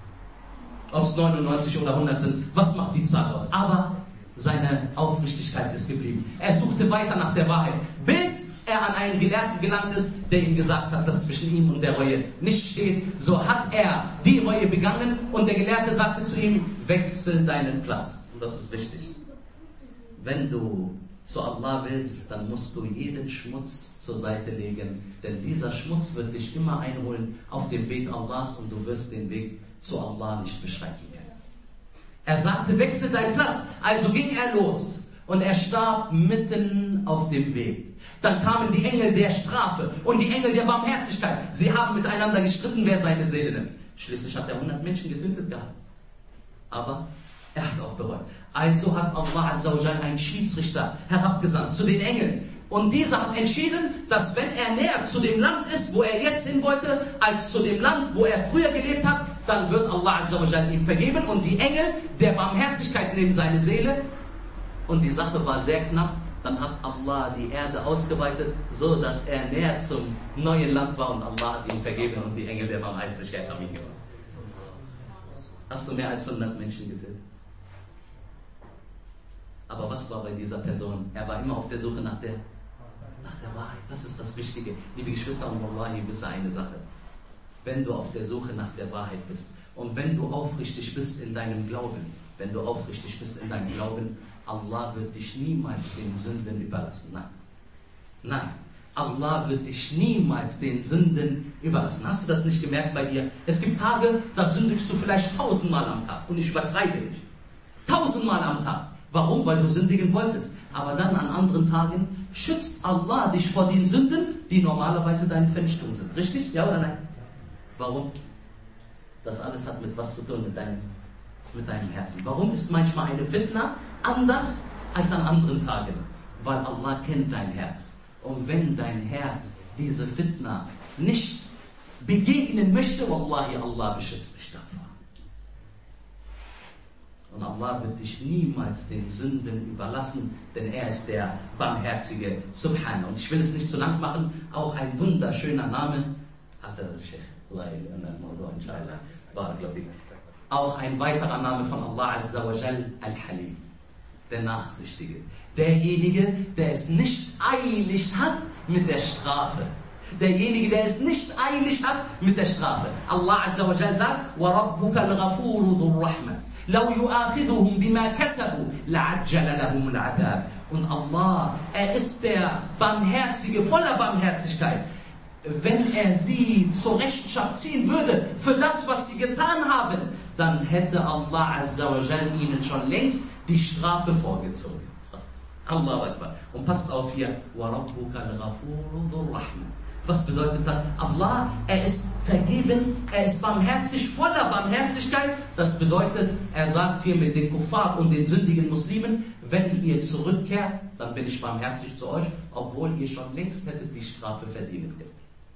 Ob es 99 oder 100 sind, was macht die Zahl aus? Aber seine Aufrichtigkeit ist geblieben. Er suchte weiter nach der Wahrheit, bis er an einen Gelehrten gelangt ist, der ihm gesagt hat, dass zwischen ihm und der Reue nicht steht. So hat er die Reue begangen und der Gelehrte sagte zu ihm, wechsel deinen Platz. Und das ist wichtig. Wenn du zu Allah willst, dann musst du jeden Schmutz zur Seite legen, denn dieser Schmutz wird dich immer einholen auf dem Weg Allahs und du wirst den Weg zu Allah nicht beschreiten können. Er sagte, wechsel deinen Platz. Also ging er los und er starb mitten auf dem Weg. Dann kamen die Engel der Strafe und die Engel der Barmherzigkeit. Sie haben miteinander gestritten, wer seine Seele nimmt. Schließlich hat er 100 Menschen getötet gehabt. Aber er hat auch bereut. Also hat Allah Azza wa Jal einen Schiedsrichter herabgesandt zu den Engeln. Und dieser hat entschieden, dass wenn er näher zu dem Land ist, wo er jetzt hin wollte, als zu dem Land, wo er früher gelebt hat, dann wird Allah Azza wa Jal ihm vergeben und die Engel der Barmherzigkeit nehmen seine Seele. Und die Sache war sehr knapp. Dann hat Allah die Erde ausgeweitet, so dass er näher zum neuen Land war und Allah hat ihn vergeben und die Engel der Barmherzigkeit haben ihn gemacht. Hast du mehr als 100 Menschen getötet? Aber was war bei dieser Person? Er war immer auf der Suche nach der Wahrheit. Das ist das Wichtige. Liebe Geschwister, und Wallahi, wisse eine Sache. Wenn du auf der Suche nach der Wahrheit bist und wenn du aufrichtig bist in deinem Glauben, Allah wird dich niemals den Sünden überlassen. Nein. Allah wird dich niemals den Sünden überlassen. Hast du das nicht gemerkt bei dir? Es gibt Tage, da sündigst du vielleicht 1000-mal am Tag. Und ich übertreibe nicht. 1000-mal am Tag. Warum? Weil du sündigen wolltest. Aber dann an anderen Tagen schützt Allah dich vor den Sünden, die normalerweise deine Vernichtung sind. Richtig? Ja oder nein? Warum? Das alles hat mit was zu tun? Mit deinem Herzen. Warum ist manchmal eine Fitna anders als an anderen Tagen? Weil Allah kennt dein Herz. Und wenn dein Herz diese Fitna nicht begegnen möchte, Wallahi, Allah beschützt dich davor. Und Allah wird dich niemals den Sünden überlassen, denn er ist der Barmherzige, Subhanahu. Und ich will es nicht zu lang machen, auch ein wunderschöner Name. Auch ein weiterer Name von Allah Azza wa Jal, Al-Halim, der Nachsichtige. Derjenige, der es nicht eilig hat mit der Strafe. Derjenige, der es nicht eilig hat mit der Strafe. Allah Azza wa Jal sagt, وَرَبُّكَ الْغَفُورُ ذُو الرَّحْمَةِ لَوْ يُؤَاخِذُهُمْ بِمَا كَسَبُوا لَعَجَّلَ لَهُمُ الْعَذَابِ. Und Allah, er ist der Barmherzige, voller Barmherzigkeit. Wenn er sie zur Rechenschaft ziehen würde für das, was sie getan haben, dann hätte Allah Azza wa Jal ihnen schon längst die Strafe vorgezogen. Allahu Akbar. Und passt auf hier, وَرَبُّكَ الْغَفُورُ ذُو الرَّحْمَةِ. Was bedeutet das? Allah, er ist vergeben, er ist barmherzig, voller Barmherzigkeit. Das bedeutet, er sagt hier mit den Kuffar und den sündigen Muslimen, wenn ihr zurückkehrt, dann bin ich barmherzig zu euch, obwohl ihr schon längst hättet die Strafe verdienen können.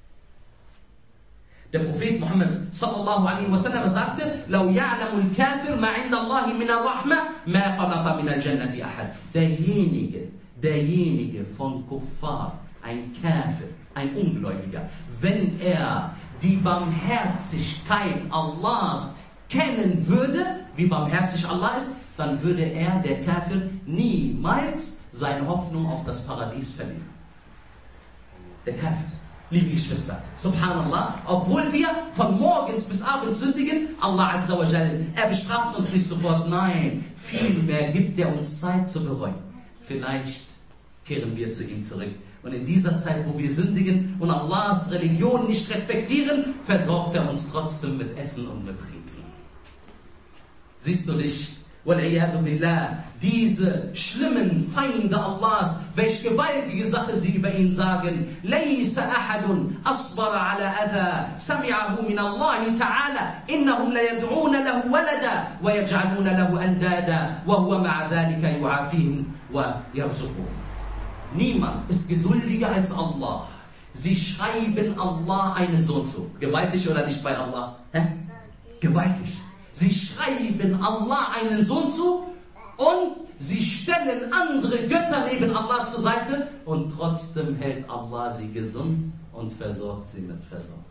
Der Prophet Muhammad sallallahu alaihi wasallam sagte, لَوْ يَعْلَمُ الْكَافِرْ مَا عِنْدَ اللَّهِ مِنَ الرَّحْمَةِ مَا قَنَطَ مِنَ الْجَنَّةِ أَحَدٍ. Derjenige von Kuffar, ein Kafir, ein Ungläubiger, wenn er die Barmherzigkeit Allahs kennen würde, wie barmherzig Allah ist, dann würde er, der Kafir, niemals seine Hoffnung auf das Paradies verlieren. Der Kafir. liebe Geschwister. Subhanallah, obwohl wir von morgens bis abends sündigen, Allah Azza wa Jal, er bestraft uns nicht sofort. Nein, vielmehr gibt er uns Zeit zu bereuen. Vielleicht kehren wir zu ihm zurück. Und in dieser Zeit, wo wir sündigen und Allahs Religion nicht respektieren, versorgt er uns trotzdem mit Essen und mit Trinken. Siehst du dich, wal'iyadu billah, diese schlimmen Feinde Allahs, welch gewaltige Sache sie über ihn sagen. لَيْسَ أَحَدٌ أَصْبَرَ عَلَى أَذَى سَمِعَهُ مِنَ اللَّهِ تَعَالَى إِنَّهُمْ لَيَدْعُونَ لَهُ وَلَدًا وَيَجْعَلُونَ لَهُ أَنْدَادًا وَهُوَ مَعَ ذَلِكَ يُعَافِيهِمْ وَيَرْزُقُهُمْ. Niemand ist geduldiger als Allah. Sie schreiben Allah einen Sohn zu. Gewaltig oder nicht bei Allah? Gewaltig. Sie schreiben Allah einen Sohn zu und sie stellen andere Götter neben Allah zur Seite und trotzdem hält Allah sie gesund und versorgt sie mit Versorgung.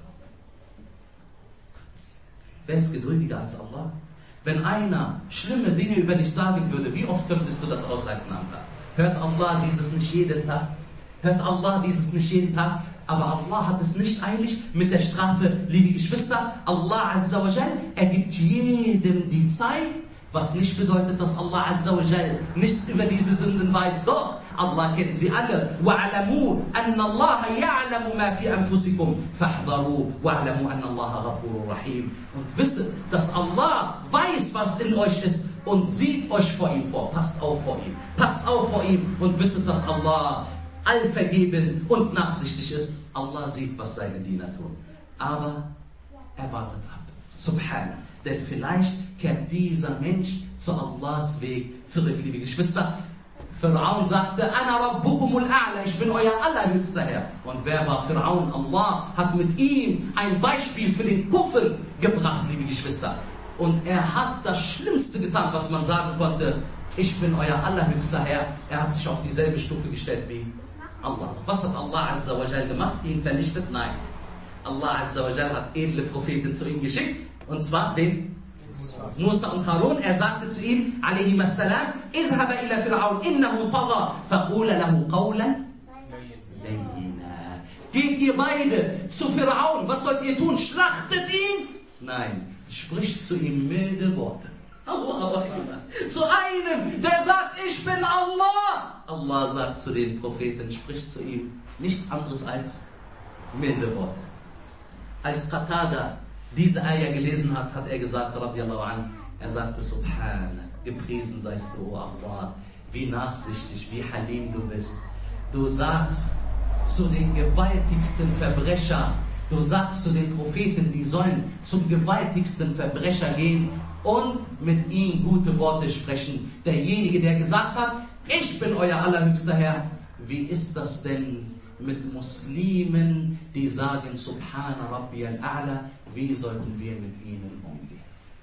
Wer ist geduldiger als Allah? Wenn einer schlimme Dinge über dich sagen würde, wie oft könntest du das aushalten am Tag? Hört Allah dieses nicht jeden Tag? Hört Allah dieses nicht jeden Tag? Aber Allah hat es nicht eilig mit der Strafe, liebe Geschwister. Allah Azza wa Jal, er gibt jedem die Zeit, was nicht bedeutet, dass Allah Azza wa Jal nichts über diese Sünden weiß. Doch, Allah kennt sie alle. وَعْلَمُوا أَنَّ اللَّهَ يَعْلَمُ مَا فِي أَنفُسِكُمْ فَاحْذَرُوا وَعْلَمُوا أَنَّ اللَّهَ غَفُورٌ رَحِيمٌ. Und wisset, dass Allah weiß, was in euch ist und sieht euch vor ihm vor. Passt auf vor ihm. Passt auf vor ihm und wisset, dass Allah allvergeben und nachsichtig ist. Allah sieht, was seine Diener tun. Aber er wartet ab. Subhanallah. Denn vielleicht kehrt dieser Mensch zu Allahs Weg zurück, liebe Geschwister. Pharaon sagte, Ana Rabbukumul A'la, ich bin euer allerhöchster Herr. Und wer war Pharaon? Allah hat mit ihm ein Beispiel für den Kufr gebracht, liebe Geschwister. Und er hat das Schlimmste getan, was man sagen konnte. Ich bin euer allerhöchster Herr. Er hat sich auf dieselbe Stufe gestellt wie Allah. Was hat Allah Azza wa Jal gemacht? Ihn vernichtet? Nein. Allah Azza wa Jal hat edle Propheten zu ihm geschickt. Und zwar den Musa und Harun. Er sagte zu ihm, alayhim assalam, idhaba ila Fir'aun, innahu tagha, faqula lahu qawlan layyina. Geht ihr beide zu Fir'aun. Was sollt ihr tun? Schlachtet ihn? Nein. Spricht zu ihm milde Worte. Allah. Zu einem, der sagt, ich bin Allah. Allah sagt zu den Propheten, spricht zu ihm nichts anderes als milde Worte. Als Qatada diese Ayah gelesen hat, hat er gesagt, radiallahu an, er sagte, Subhana, gepriesen seist du, O Allah, wie nachsichtig, wie halim du bist. Du sagst zu den gewaltigsten Verbrecher, du sagst zu den Propheten, die sollen zum gewaltigsten Verbrecher gehen und mit ihm gute Worte sprechen. Derjenige, der gesagt hat, ich bin euer allerhöchster Herr. Wie ist das denn mit Muslimen, die sagen, Subhana Rabbi al-A'la, wie sollten wir mit ihnen umgehen?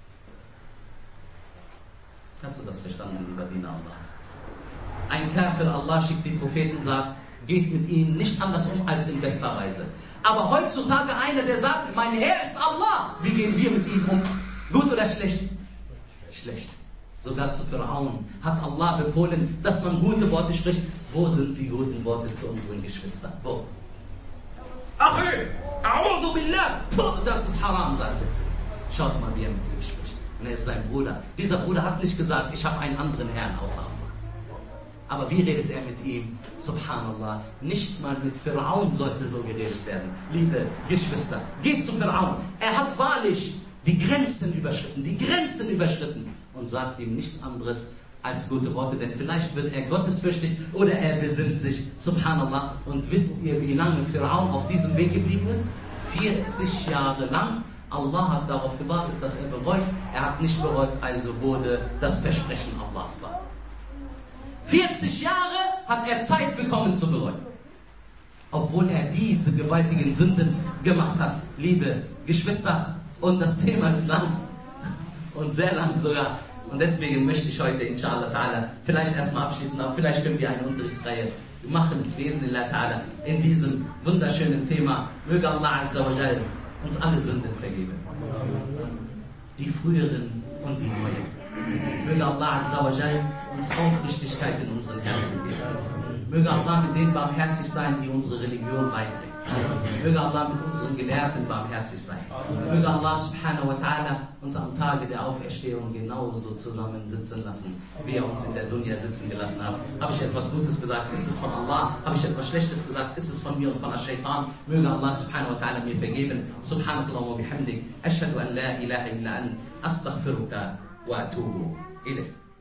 Hast du das verstanden, lieber Diener Allahs? Ein Kafir, Allah schickt die Propheten, sagt, geht mit ihnen nicht anders um als in bester Weise. Aber heutzutage einer, der sagt, mein Herr ist Allah, wie gehen wir mit ihm um? Gut oder schlecht? Schlecht. Sogar zu Pharaon hat Allah befohlen, dass man gute Worte spricht. Wo sind die guten Worte zu unseren Geschwistern? Wo? Achi, a'udhu billah, das ist haram, sagt er zu ihm. Schaut mal, wie er mit ihm spricht. Und er ist sein Bruder. Dieser Bruder hat nicht gesagt, ich habe einen anderen Herrn außer Allah. Aber wie redet er mit ihm? Subhanallah, nicht mal mit Pharaon sollte so geredet werden. Liebe Geschwister, geht zu Pharaon. Er hat wahrlich die Grenzen überschritten und sagt ihm nichts anderes als gute Worte, denn vielleicht wird er gottesfürchtig oder er besinnt sich, Subhanallah. Und wisst ihr, wie lange Pharaon auf diesem Weg geblieben ist? 40 Jahre lang. Allah hat darauf gewartet, dass er bereut. Er hat nicht bereut, also wurde das Versprechen Allahs wahr. 40 Jahre hat er Zeit bekommen zu bereuen. Obwohl er diese gewaltigen Sünden gemacht hat. Liebe Geschwister, und das Thema ist lang und sehr lang sogar. Und deswegen möchte ich heute, inshallah ta'ala, vielleicht erstmal abschließen, aber vielleicht können wir eine Unterrichtsreihe machen, bi'idhnillah ta'ala, in diesem wunderschönen Thema. Möge Allah Azza wa Jal uns alle Sünden vergeben. Die früheren und die neuen. Möge Allah Azza wa Jal uns Aufrichtigkeit in unseren Herzen geben. Möge Allah mit denen barmherzig sein, die unsere Religion beibringen. Möge Allah mit unseren Gelehrten barmherzig sein. Möge Allah subhanahu wa ta'ala uns am Tage der Auferstehung genauso zusammensitzen lassen, wie er uns in der Dunya sitzen gelassen hat. Habe ich etwas Gutes gesagt, ist es von Allah? Habe ich etwas Schlechtes gesagt, ist es von mir und von Ash-Shaytan? Möge Allah subhanahu wa ta'ala mir vergeben. Subhanakallah wa bihamdik. Ashhadu an la ilaha illa ant. Astaghfiruka wa atubu ilayk.